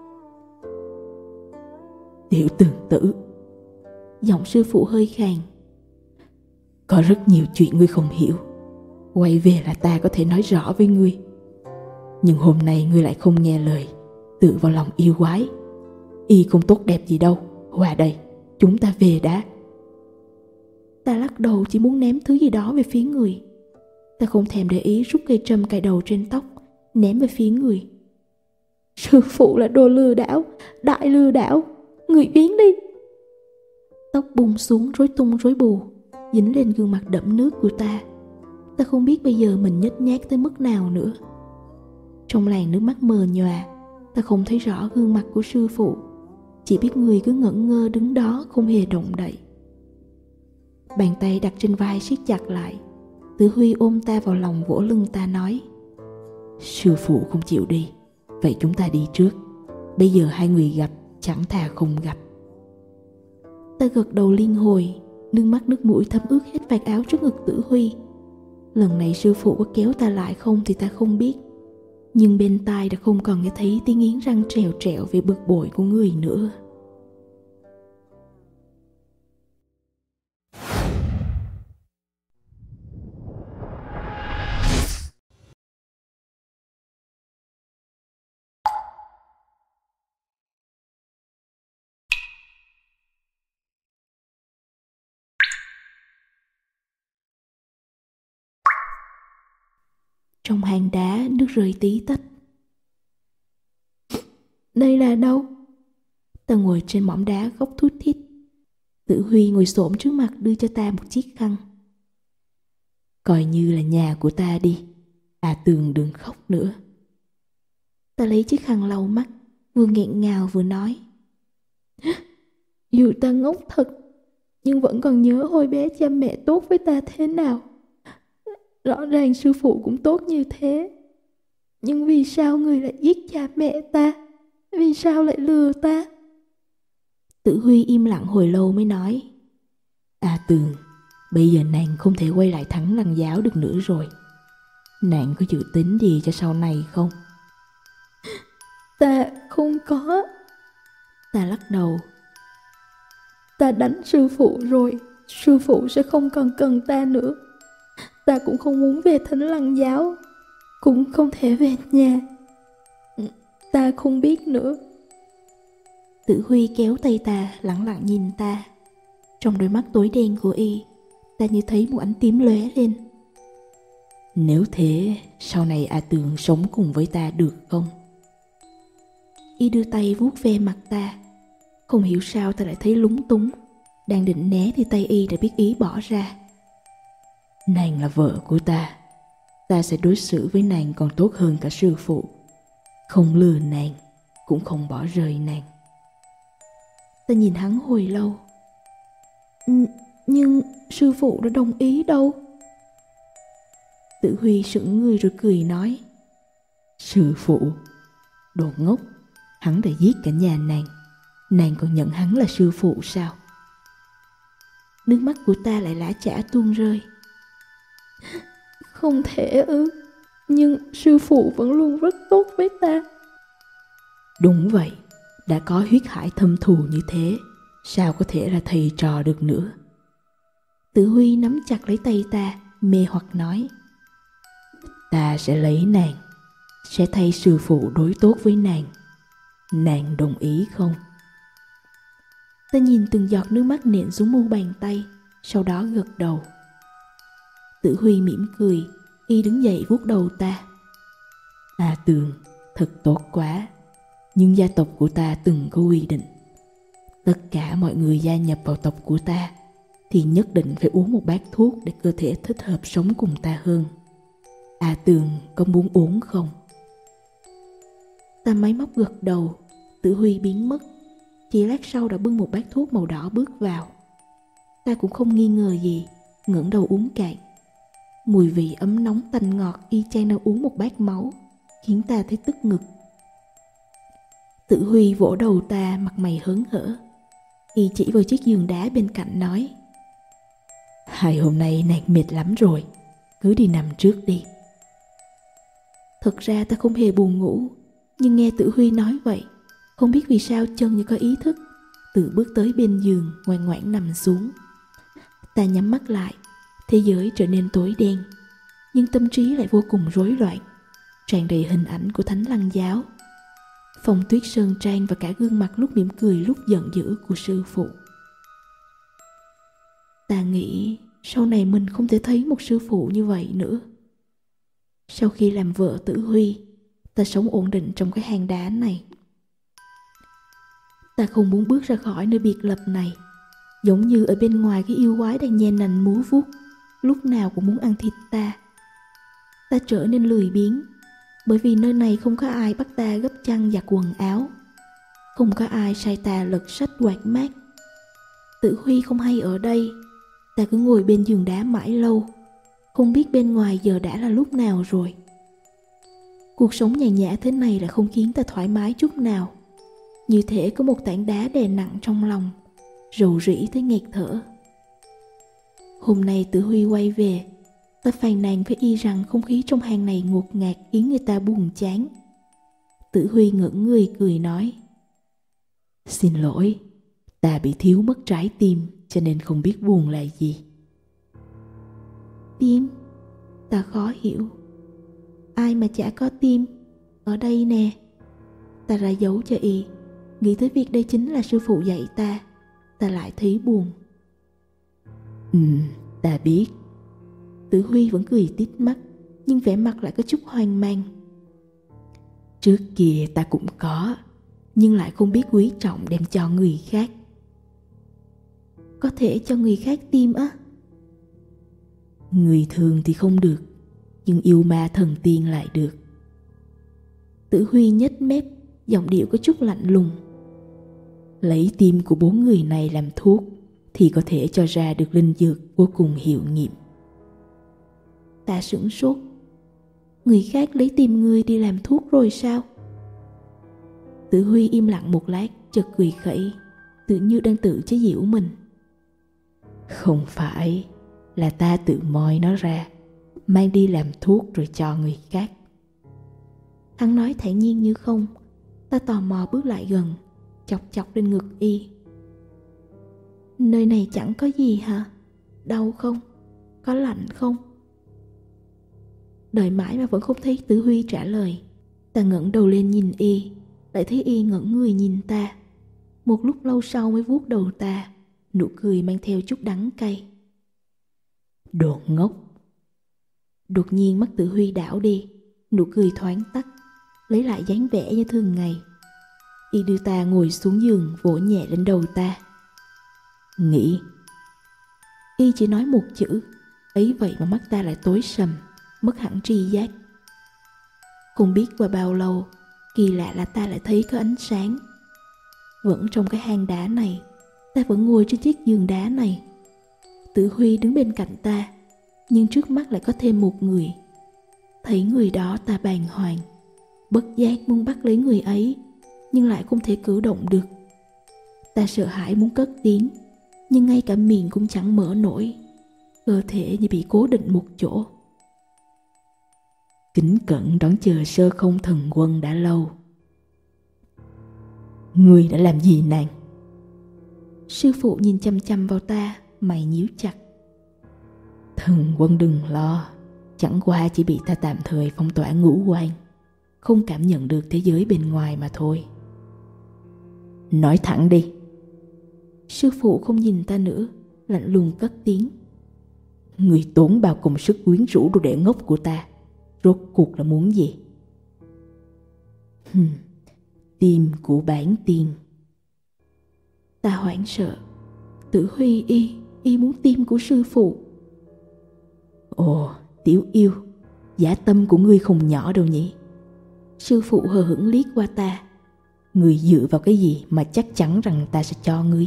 Tiểu Tường tử. Giọng sư phụ hơi khàn. Có rất nhiều chuyện ngươi không hiểu. Quay về là ta có thể nói rõ với ngươi. Nhưng hôm nay ngươi lại không nghe lời, tự vào lòng yêu quái. Y không tốt đẹp gì đâu. Qua đây, chúng ta về đã. Ta lắc đầu, chỉ muốn ném thứ gì đó về phía người. Ta không thèm để ý, rút cây trâm cài đầu trên tóc, ném về phía người. Sư phụ là đồ lừa đảo, đại lừa đảo, người biến đi. Tóc bung xuống rối tung rối bù, dính lên gương mặt đẫm nước của ta. Ta không biết bây giờ mình nhếch nhác tới mức nào nữa. Trong làn nước mắt mờ nhòa, ta không thấy rõ gương mặt của sư phụ, chỉ biết người cứ ngẩn ngơ đứng đó không hề động đậy. Bàn tay đặt trên vai siết chặt lại. Tử Huy ôm ta vào lòng, vỗ lưng ta nói: sư phụ không chịu đi, vậy chúng ta đi trước. Bây giờ hai người gặp, chẳng thà không gặp. Ta gật đầu liên hồi, nước mắt nước mũi thấm ướt hết vạt áo trước ngực Tử Huy. Lần này sư phụ có kéo ta lại không thì ta không biết, nhưng bên tai đã không còn nghe thấy tiếng nghiến răng trèo trẹo về bực bội của người nữa. Trong hang đá, nước rơi tí tách. Đây là đâu? Ta ngồi trên mỏm đá khóc thút thít. Tử Huy ngồi xổm trước mặt đưa cho ta một chiếc khăn. Coi như là nhà của ta đi, à Tường đừng khóc nữa. Ta lấy chiếc khăn lau mắt, vừa nghẹn ngào vừa nói: dù ta ngốc thật, nhưng vẫn còn nhớ hồi bé cha mẹ tốt với ta thế nào. Rõ ràng sư phụ cũng tốt như thế, nhưng vì sao người lại giết cha mẹ ta? Vì sao lại lừa ta? Tử Huy im lặng hồi lâu mới nói: À Tường, bây giờ nàng không thể quay lại thẳng Lăng Giáo được nữa rồi. Nàng có dự tính gì cho sau này không? Ta không có. Ta lắc đầu. Ta đánh sư phụ rồi, sư phụ sẽ không còn cần ta nữa. Ta cũng không muốn về Thánh Lăng Giáo, cũng không thể về nhà. Ta không biết nữa. Tử Huy kéo tay ta, lẳng lặng nhìn ta. Trong đôi mắt tối đen của y, ta như thấy một ánh tím lóe lên. Nếu thế, sau này A Tường sống cùng với ta được không? Y đưa tay vuốt ve mặt ta. Không hiểu sao ta lại thấy lúng túng. Đang định né thì tay y đã biết ý bỏ ra. Nàng là vợ của ta, ta sẽ đối xử với nàng còn tốt hơn cả sư phụ. Không lừa nàng, cũng không bỏ rơi nàng. Ta nhìn hắn hồi lâu. N- nhưng sư phụ đã đồng ý đâu. Tử Huy sững người rồi cười nói: Sư phụ? Đồ ngốc, hắn đã giết cả nhà nàng, nàng còn nhận hắn là sư phụ sao? Nước mắt của ta lại lã chã tuôn rơi. Không thể ư? Nhưng sư phụ vẫn luôn rất tốt với ta. Đúng vậy, đã có huyết hải thâm thù như thế, sao có thể là thầy trò được nữa? Tử Huy nắm chặt lấy tay ta, mê hoặc nói: Ta sẽ lấy nàng, sẽ thay sư phụ đối tốt với nàng. Nàng đồng ý không? Ta nhìn từng giọt nước mắt nện xuống mu bàn tay, sau đó gật đầu. Tử Huy mỉm cười, y đứng dậy vuốt đầu ta. À Tường, thật tốt quá. Nhưng gia tộc của ta từng có quy định, tất cả mọi người gia nhập vào tộc của ta thì nhất định phải uống một bát thuốc để cơ thể thích hợp sống cùng ta hơn. À Tường, có muốn uống không? Ta máy móc gật đầu. Tử Huy biến mất. Chỉ lát sau đã bưng một bát thuốc màu đỏ bước vào. Ta cũng không nghi ngờ gì, ngẩng đầu uống cạn. Mùi vị ấm nóng tanh ngọt y chang đang uống một bát máu, khiến ta thấy tức ngực. Tử Huy vỗ đầu ta, mặt mày hớn hở. Y chỉ vào chiếc giường đá bên cạnh nói: Hai hôm nay nàng mệt lắm rồi, cứ đi nằm trước đi. Thật ra ta không hề buồn ngủ, nhưng nghe Tử Huy nói vậy, không biết vì sao chân như có ý thức, tự bước tới bên giường, ngoan ngoãn nằm xuống. Ta nhắm mắt lại, thế giới trở nên tối đen, nhưng tâm trí lại vô cùng rối loạn, tràn đầy hình ảnh của Thánh Lăng Giáo, Phong Tuyết Sơn Trang và cả gương mặt lúc mỉm cười lúc giận dữ của sư phụ. Ta nghĩ sau này mình không thể thấy một sư phụ như vậy nữa. Sau khi làm vợ Tử Huy, Ta sống ổn định trong cái hang đá này. Ta không muốn bước ra khỏi nơi biệt lập này. Giống như ở bên ngoài cái yêu quái đang nhe nành múa vuốt, lúc nào cũng muốn ăn thịt ta. Ta trở nên lười biếng, bởi vì nơi này không có ai bắt ta gấp chăn giặt quần áo, không có ai sai ta lật sách quạt mát. Tử Huy không hay ở đây. Ta cứ ngồi bên giường đá mãi lâu, không biết bên ngoài giờ đã là lúc nào rồi. Cuộc sống nhàn nhã thế này là không khiến ta thoải mái chút nào, như thể có một tảng đá đè nặng trong lòng, rầu rĩ tới nghẹt thở. Hôm nay Tử Huy quay về, ta phàn nàn với y rằng không khí trong hang này ngột ngạt khiến người ta buồn chán. Tử Huy ngẩng người cười nói: Xin lỗi, ta bị thiếu mất trái tim cho nên không biết buồn là gì. Tim? Ta khó hiểu. Ai mà chả có tim? Ở đây nè. Ta ra dấu cho y, nghĩ tới việc đây chính là sư phụ dạy ta. Ta lại thấy buồn. Ừ, ta biết. Tử Huy vẫn cười tít mắt, nhưng vẻ mặt lại có chút hoang mang. Trước kia ta cũng có, nhưng lại không biết quý trọng đem cho người khác. Có thể cho người khác tim á? Người thường thì không được, nhưng yêu ma thần tiên lại được. Tử Huy nhếch mép, giọng điệu có chút lạnh lùng. Lấy tim của bốn người này làm thuốc thì có thể cho ra được linh dược vô cùng hiệu nghiệm. Ta sửng sốt. Người khác lấy tim ngươi đi làm thuốc rồi sao? Tử Huy im lặng một lát, chợt cười khẩy, tự như đang tự chế giễu mình. Không phải, là ta tự moi nó ra, mang đi làm thuốc rồi cho người khác. Hắn nói thản nhiên như không. Ta tò mò bước lại gần, chọc chọc lên ngực y. Nơi này chẳng có gì hả? Đau không? Có lạnh không? Đợi mãi mà vẫn không thấy Tử Huy trả lời. Ta ngẩng đầu lên nhìn y, lại thấy y ngẩng người nhìn ta. Một lúc lâu sau mới vuốt đầu ta, nụ cười mang theo chút đắng cay. Đồ ngốc. Đột nhiên mắt Tử Huy đảo đi, nụ cười thoáng tắt, lấy lại dáng vẻ như thường ngày. Y đưa ta ngồi xuống giường, vỗ nhẹ lên đầu ta. Nghĩ. Y chỉ nói một chữ, ấy vậy mà mắt ta lại tối sầm, mất hẳn tri giác. Không biết qua bao lâu, kỳ lạ là ta lại thấy có ánh sáng. Vẫn trong cái hang đá này, ta vẫn ngồi trên chiếc giường đá này. Tử Huy đứng bên cạnh ta, nhưng trước mắt lại có thêm một người. Thấy người đó ta bàng hoàng, bất giác muốn bắt lấy người ấy, nhưng lại không thể cử động được. Ta sợ hãi muốn cất tiếng, nhưng ngay cả miệng cũng chẳng mở nổi, cơ thể như bị cố định một chỗ. Kính cẩn đón chờ Sơ Không Thần Quân đã lâu. Ngươi đã làm gì nàng? Sư phụ nhìn chăm chăm vào ta, mày nhíu chặt. Thần Quân đừng lo, chẳng qua chỉ bị ta tạm thời phong tỏa ngũ quan, không cảm nhận được thế giới bên ngoài mà thôi. Nói thẳng đi. Sư phụ không nhìn ta nữa, lạnh lùng cất tiếng. Người tốn bao công sức quyến rũ đồ đệ ngốc của ta, rốt cuộc là muốn gì? Hừm, tim của bản tiên. Ta hoảng sợ. Tử Huy y, y muốn tim của sư phụ. Ồ, tiểu yêu, dã tâm của ngươi không nhỏ đâu nhỉ? Sư phụ hờ hững liếc qua ta. Ngươi dựa vào cái gì mà chắc chắn rằng ta sẽ cho ngươi?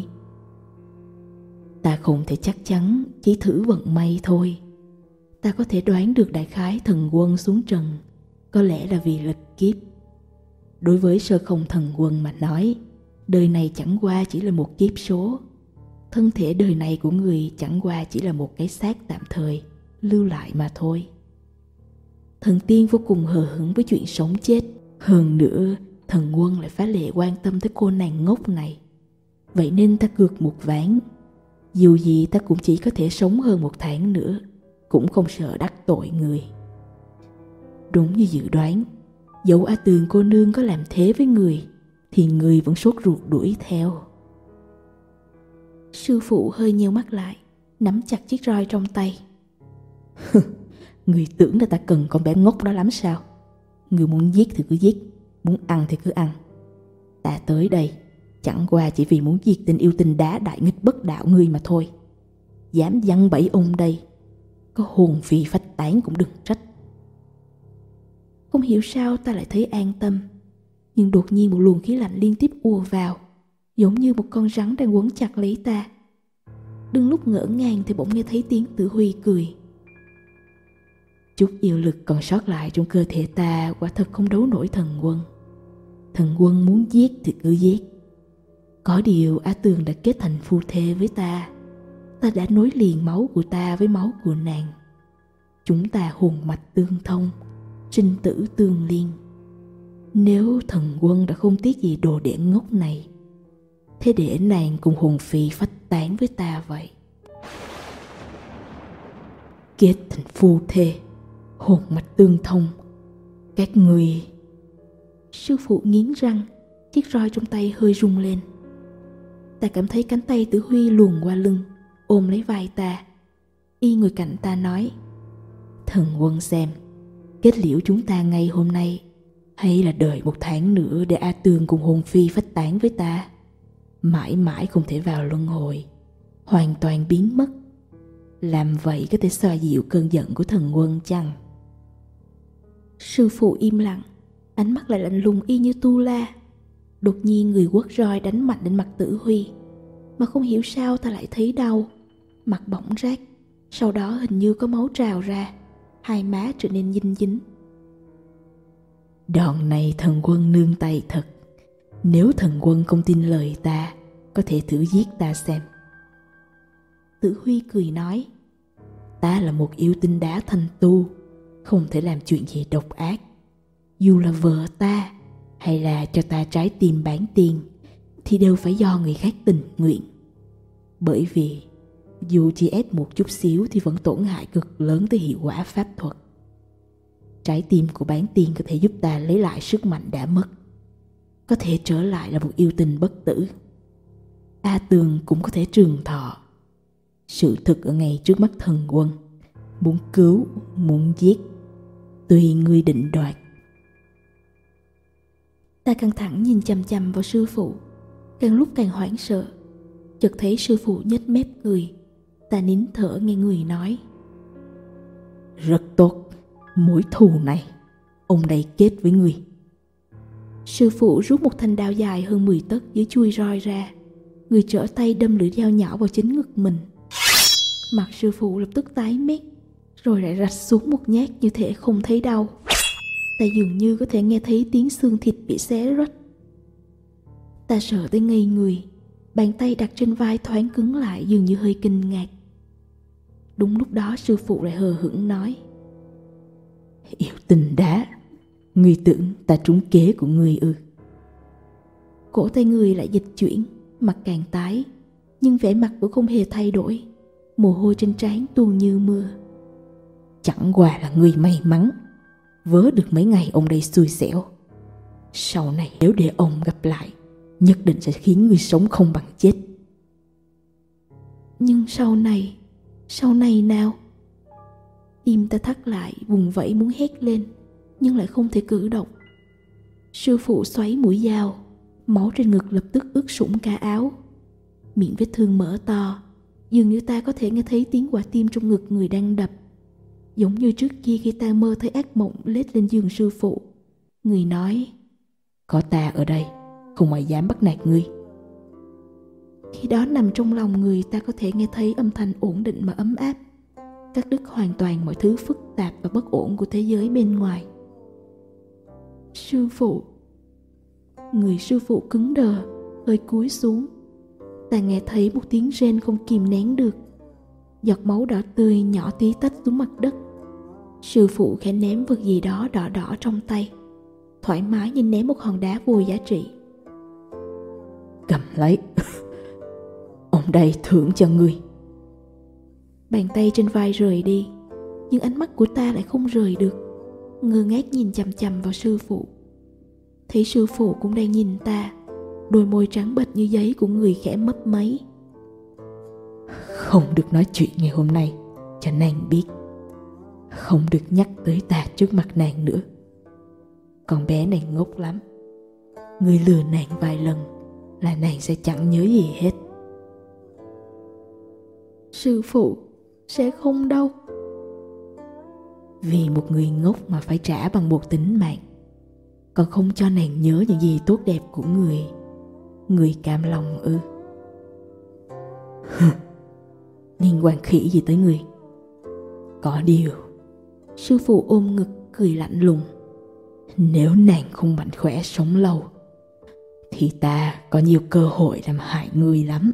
Ta không thể chắc chắn, chỉ thử vận may thôi. Ta có thể đoán được đại khái thần quân xuống trần, có lẽ là vì lịch kiếp. Đối với Sơ Không Thần Quân mà nói, đời này chẳng qua chỉ là một kiếp số. Thân thể đời này của người chẳng qua chỉ là một cái xác tạm thời, lưu lại mà thôi. Thần tiên vô cùng hờ hững với chuyện sống chết. Hơn nữa, thần quân lại phá lệ quan tâm tới cô nàng ngốc này. Vậy nên ta cược một ván. Dù gì ta cũng chỉ có thể sống hơn một tháng nữa, cũng không sợ đắc tội người. Đúng như dự đoán, dẫu A Tường cô nương có làm thế với người, thì người vẫn sốt ruột đuổi theo. Sư phụ hơi nheo mắt lại, nắm chặt chiếc roi trong tay. Người tưởng là ta cần con bé ngốc đó lắm sao? Ngươi muốn giết thì cứ giết, muốn ăn thì cứ ăn. Ta tới đây chẳng qua chỉ vì muốn diệt tình yêu tinh đá đại nghịch bất đạo ngươi mà thôi. Dám giăng bẫy ông đây, có hồn phi phách tán cũng đừng trách. Không hiểu sao ta lại thấy an tâm, nhưng đột nhiên một luồng khí lạnh liên tiếp ùa vào, giống như một con rắn đang quấn chặt lấy ta. Đừng lúc ngỡ ngàng thì bỗng nghe thấy tiếng Tử Huy cười. Chút yêu lực còn sót lại trong cơ thể ta quả thật không đấu nổi thần quân. Thần quân muốn giết thì cứ giết. Có điều Á Tường đã kết thành phu thê với ta. Ta đã nối liền máu của ta với máu của nàng. Chúng ta hồn mạch tương thông, sinh tử tương liên. Nếu thần quân đã không tiếc gì đồ đệ ngốc này, thế để nàng cùng hồn phi phách tán với ta vậy. Kết thành phu thê, hồn mạch tương thông, các người... Sư phụ nghiến răng, chiếc roi trong tay hơi rung lên. Ta cảm thấy cánh tay Tử Huy luồn qua lưng, ôm lấy vai ta. Y ngồi cạnh ta nói: Thần quân xem, kết liễu chúng ta ngay hôm nay, hay là đợi một tháng nữa để A Tường cùng hồn phi phách tán với ta, mãi mãi không thể vào luân hồi, hoàn toàn biến mất. Làm vậy có thể xoa dịu cơn giận của thần quân chăng? Sư phụ im lặng, ánh mắt lại lạnh lùng y như tu la. Đột nhiên người quất roi đánh mạnh lên mặt Tử Huy, mà không hiểu sao ta lại thấy đau. Mặt bỏng rát, sau đó hình như có máu trào ra, hai má trở nên dinh dính. Đòn này thần quân nương tay thật. Nếu thần quân không tin lời ta, có thể thử giết ta xem. Tử Huy cười nói: Ta là một yêu tinh đá thanh tu, không thể làm chuyện gì độc ác. Dù là vợ ta, hay là cho ta trái tim bán tiên, thì đều phải do người khác tình nguyện. Bởi vì dù chỉ ép một chút xíu thì vẫn tổn hại cực lớn tới hiệu quả pháp thuật. Trái tim của bán tiên có thể giúp ta lấy lại sức mạnh đã mất, có thể trở lại là một yêu tinh bất tử. A Tường cũng có thể trường thọ. Sự thực ở ngay trước mắt thần quân. Muốn cứu, muốn giết, tùy ngươi định đoạt. Ta căng thẳng nhìn chằm chằm vào sư phụ, càng lúc càng hoảng sợ. Chợt thấy sư phụ nhếch mép cười. Ta nín thở nghe người nói: Rất tốt, mối thù này ông đây kết với ngươi. Sư phụ rút một thanh đao dài hơn mười tấc dưới chuôi roi ra. Người trở tay đâm lưỡi dao nhỏ vào chính ngực mình. Mặt sư phụ lập tức tái mét, rồi lại rạch xuống một nhát như thể không thấy đau. Ta dường như có thể nghe thấy tiếng xương thịt bị xé rách. Ta sợ tới ngây người, bàn tay đặt trên vai thoáng cứng lại, dường như hơi kinh ngạc. Đúng lúc đó sư phụ lại hờ hững nói: Yêu tinh đá, ngươi tưởng ta trúng kế của ngươi ư? Cổ tay người lại dịch chuyển, mặt càng tái, nhưng vẻ mặt vẫn không hề thay đổi. Mồ hôi trên trán tuôn như mưa. Chẳng qua là ngươi may mắn, vớ được mấy ngày ông đây xui xẻo. Sau này nếu để ông gặp lại, nhất định sẽ khiến ngươi sống không bằng chết. Nhưng sau này, sau này nào? Tim ta thắt lại, vùng vẫy muốn hét lên, nhưng lại không thể cử động. Sư phụ xoáy mũi dao, máu trên ngực lập tức ướt sũng cả áo. Miệng vết thương mở to, dường như ta có thể nghe thấy tiếng quả tim trong ngực người đang đập. Giống như trước kia khi ta mơ thấy ác mộng lết lên giường sư phụ. Người nói: Có ta ở đây, không ai dám bắt nạt ngươi. Khi đó nằm trong lòng người, ta có thể nghe thấy âm thanh ổn định mà ấm áp, cắt đứt hoàn toàn mọi thứ phức tạp và bất ổn của thế giới bên ngoài. Sư phụ. Người sư phụ cứng đờ, hơi cúi xuống. Ta nghe thấy một tiếng rên không kìm nén được. Giọt máu đỏ tươi nhỏ tí tách xuống mặt đất. Sư phụ khẽ ném vật gì đó đỏ đỏ trong tay, thoải mái như ném một hòn đá vô giá trị. Cầm lấy. Ông đây thưởng cho ngươi. Bàn tay trên vai rời đi, nhưng ánh mắt của ta lại không rời được, ngơ ngác nhìn chằm chằm vào sư phụ. Thấy sư phụ cũng đang nhìn ta, đôi môi trắng bệch như giấy của người khẽ mấp máy. Không được nói chuyện ngày hôm nay cho nàng biết. Không được nhắc tới ta trước mặt nàng nữa. Con bé này ngốc lắm. Người lừa nàng vài lần là nàng sẽ chẳng nhớ gì hết. Sư phụ, sẽ không đâu. Vì một người ngốc mà phải trả bằng một tính mạng, còn không cho nàng nhớ những gì tốt đẹp của người, người cam lòng ư? Liên quan khỉ gì tới người? Có điều, sư phụ ôm ngực cười lạnh lùng. Nếu nàng không mạnh khỏe sống lâu, thì ta có nhiều cơ hội làm hại người lắm.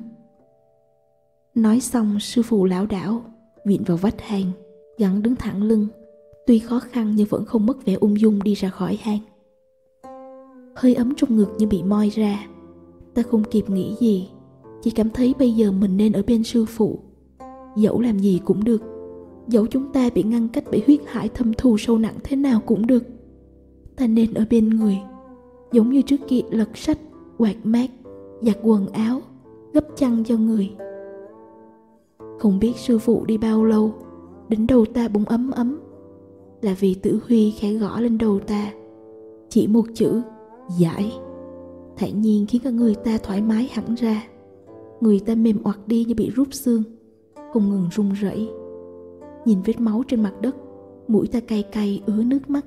Nói xong, sư phụ lảo đảo viện vào vách hang, gắng đứng thẳng lưng. Tuy khó khăn nhưng vẫn không mất vẻ ung dung đi ra khỏi hang. Hơi ấm trong ngực như bị moi ra. Ta không kịp nghĩ gì, chỉ cảm thấy bây giờ mình nên ở bên sư phụ. Dẫu làm gì cũng được, dẫu chúng ta bị ngăn cách bởi huyết hải thâm thù sâu nặng thế nào cũng được. Ta nên ở bên người, giống như trước kia lật sách, quạt mát, giặt quần áo, gấp chăn cho người. Không biết sư phụ đi bao lâu, đỉnh đầu ta bỗng ấm ấm. Là vì Tử Huy khẽ gõ lên đầu ta, chỉ một chữ giải, thản nhiên khiến cả người ta thoải mái hẳn ra. Người ta mềm oặt đi như bị rút xương, không ngừng run rẩy. Nhìn vết máu trên mặt đất, mũi ta cay cay ứa nước mắt.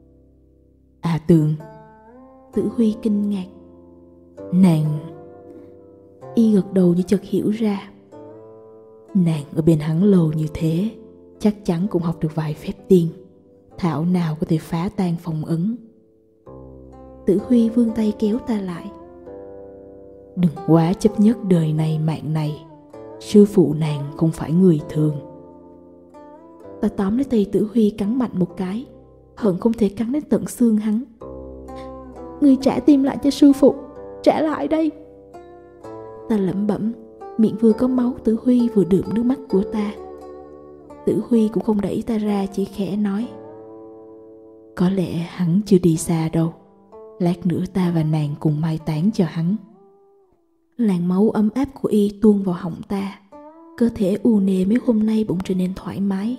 À Tường. Tử Huy kinh ngạc. Nàng. Y gật đầu như chợt hiểu ra. Nàng ở bên hắn lâu như thế, chắc chắn cũng học được vài phép tiên, thảo nào có thể phá tan phong ấn. Tử Huy vươn tay kéo ta lại. Đừng quá chấp nhất đời này mạng này, sư phụ nàng không phải người thường. Ta tóm lấy tay Tử Huy cắn mạnh một cái, hận không thể cắn đến tận xương hắn. Ngươi trả tim lại cho sư phụ, trả lại đây. Ta lẩm bẩm, miệng vừa có máu. Tử Huy vừa đượm nước mắt của ta. Tử Huy cũng không đẩy ta ra, chỉ khẽ nói: Có lẽ hắn chưa đi xa đâu, lát nữa ta và nàng cùng mai táng cho hắn. Làn máu ấm áp của y tuôn vào họng ta. Cơ thể u nề mấy hôm nay bỗng trở nên thoải mái.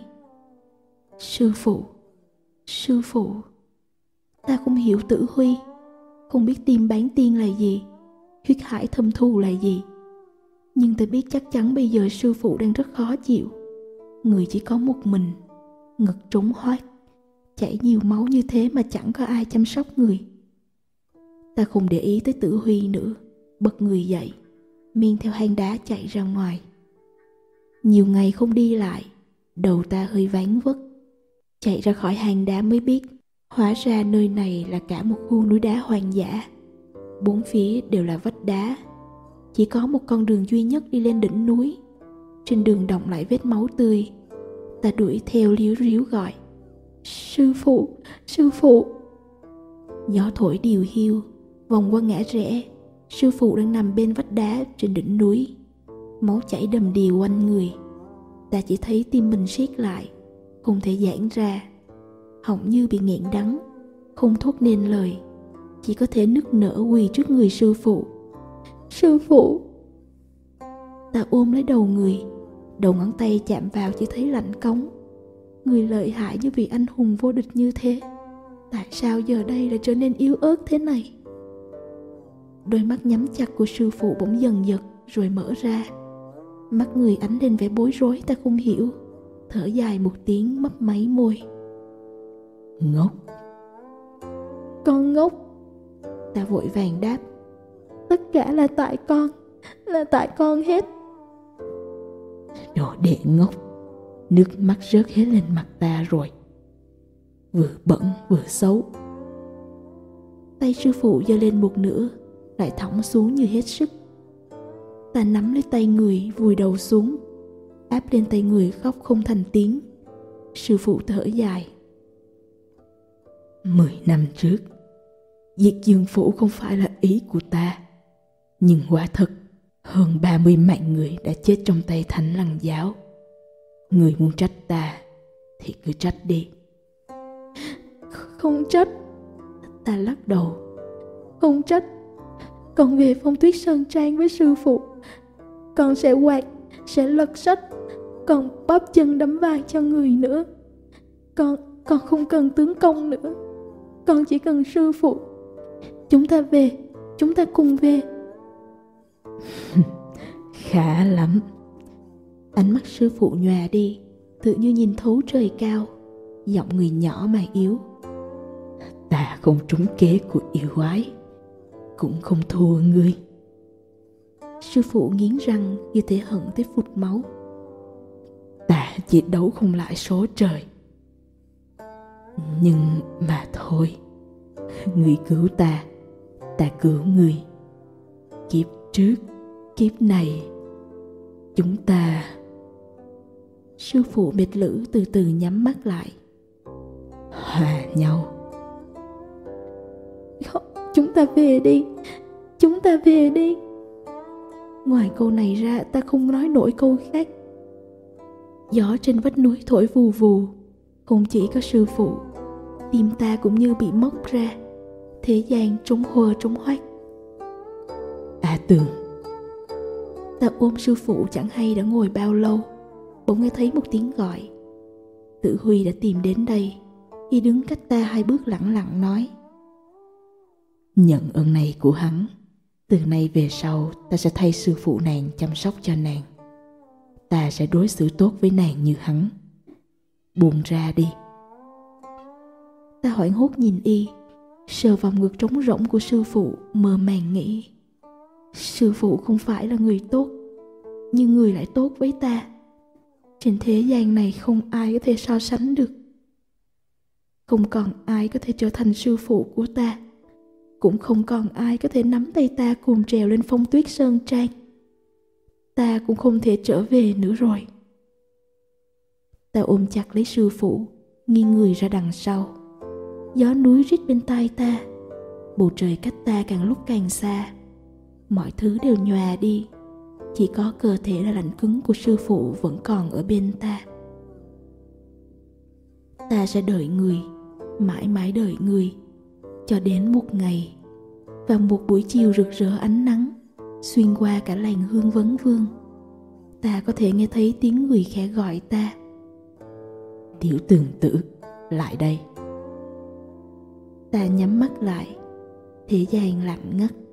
Sư phụ, sư phụ. Ta không hiểu Tử Huy, không biết tim bán tiên là gì, huyết hải thâm thù là gì. Nhưng ta biết chắc chắn bây giờ sư phụ đang rất khó chịu. Người chỉ có một mình, ngực trống hoác, chảy nhiều máu như thế mà chẳng có ai chăm sóc người. Ta không để ý tới Tử Huy nữa, bật người dậy, men theo hang đá chạy ra ngoài. Nhiều ngày không đi lại, đầu ta hơi váng vất. Chạy ra khỏi hang đá mới biết, hóa ra nơi này là cả một khu núi đá hoang dã. Bốn phía đều là vách đá, chỉ có một con đường duy nhất đi lên đỉnh núi. Trên đường đọng lại vết máu tươi. Ta đuổi theo líu ríu gọi: Sư phụ, sư phụ. Gió thổi điều hiu, vòng qua ngã rẽ. Sư phụ đang nằm bên vách đá trên đỉnh núi, máu chảy đầm đìa quanh người. Ta chỉ thấy tim mình siết lại, không thể giãn ra, họng như bị nghẹn đắng, không thốt nên lời, chỉ có thể nức nở quỳ trước người sư phụ. Sư phụ. Ta ôm lấy đầu người, đầu ngón tay chạm vào chỉ thấy lạnh cống. Người lợi hại như vị anh hùng vô địch như thế, tại sao giờ đây lại trở nên yếu ớt thế này? Đôi mắt nhắm chặt của sư phụ bỗng dần giật rồi mở ra. Mắt người ánh lên vẻ bối rối ta không hiểu. Thở dài một tiếng, mấp máy môi. Ngốc. Con ngốc. Ta vội vàng đáp: Tất cả là tại con, là tại con hết. Đồ đệ ngốc. Nước mắt rớt hết lên mặt ta rồi. Vừa bẩn vừa xấu. Tay sư phụ giơ lên một nửa, lại thõng xuống như hết sức. Ta nắm lấy tay người, vùi đầu xuống, áp lên tay người khóc không thành tiếng. Sư phụ thở dài: Mười năm trước, diệt Dương Phủ không phải là ý của ta, nhưng quả thật hơn ba mươi mạng người đã chết trong tay Thánh Lăng Giáo. Người muốn trách ta thì cứ trách đi. Không trách. Ta lắc đầu: Không trách. Con về Phong Tuyết Sơn Trang với sư phụ, con sẽ quạt, sẽ lật sách, còn bóp chân đấm vai cho người nữa. Con, con không cần tướng công nữa. con chỉ cần sư phụ. Chúng ta về, chúng ta cùng về. Khá lắm. Ánh mắt sư phụ nhòe đi, tự như nhìn thấu trời cao. Giọng người nhỏ mà yếu. Ta không trúng kế của yêu quái, cũng không thua ngươi. Sư phụ nghiến răng như thể hận tới phụt máu. Ta chỉ đấu không lại số trời. Nhưng mà thôi, ngươi cứu ta, ta cứu ngươi. Kiếp trước, kiếp này, chúng ta... Sư phụ mệt lử từ từ nhắm mắt lại. Hòa nhau. Không, chúng ta về đi, chúng ta về đi. Ngoài câu này ra ta không nói nổi câu khác. Gió trên vách núi thổi vù vù. Không chỉ có sư phụ, tim ta cũng như bị móc ra. Thế gian trống hùa trống hoác. À Tường. Ta ôm sư phụ chẳng hay đã ngồi bao lâu, bỗng nghe thấy một tiếng gọi. Tử Huy đã tìm đến đây. Y đứng cách ta hai bước lẳng lặng nói: Nhận ơn này của hắn, từ nay về sau ta sẽ thay sư phụ nàng chăm sóc cho nàng. Ta sẽ đối xử tốt với nàng như hắn. Buông ra đi. Ta hoảng hốt nhìn Y, sờ vào ngực trống rỗng của sư phụ, mơ màng nghĩ: sư phụ không phải là người tốt, nhưng người lại tốt với ta. Trên thế gian này không ai có thể so sánh được. Không còn ai có thể trở thành sư phụ của ta, cũng không còn ai có thể nắm tay ta cùng trèo lên phong tuyết sơn trang. Ta cũng không thể trở về nữa rồi. Ta ôm chặt lấy sư phụ, nghiêng người ra đằng sau. Gió núi rít bên tai ta. Bầu trời cách ta càng lúc càng xa. Mọi thứ đều nhòa đi. Chỉ có cơ thể là lạnh cứng của sư phụ vẫn còn ở bên ta. Ta sẽ đợi người, mãi mãi đợi người, cho đến một ngày, vào một buổi chiều rực rỡ ánh nắng, xuyên qua cả làng hương vấn vương, ta có thể nghe thấy tiếng người khẽ gọi ta: Tiểu Tường tử, lại đây. Ta nhắm mắt lại, thế gian lặng ngắt.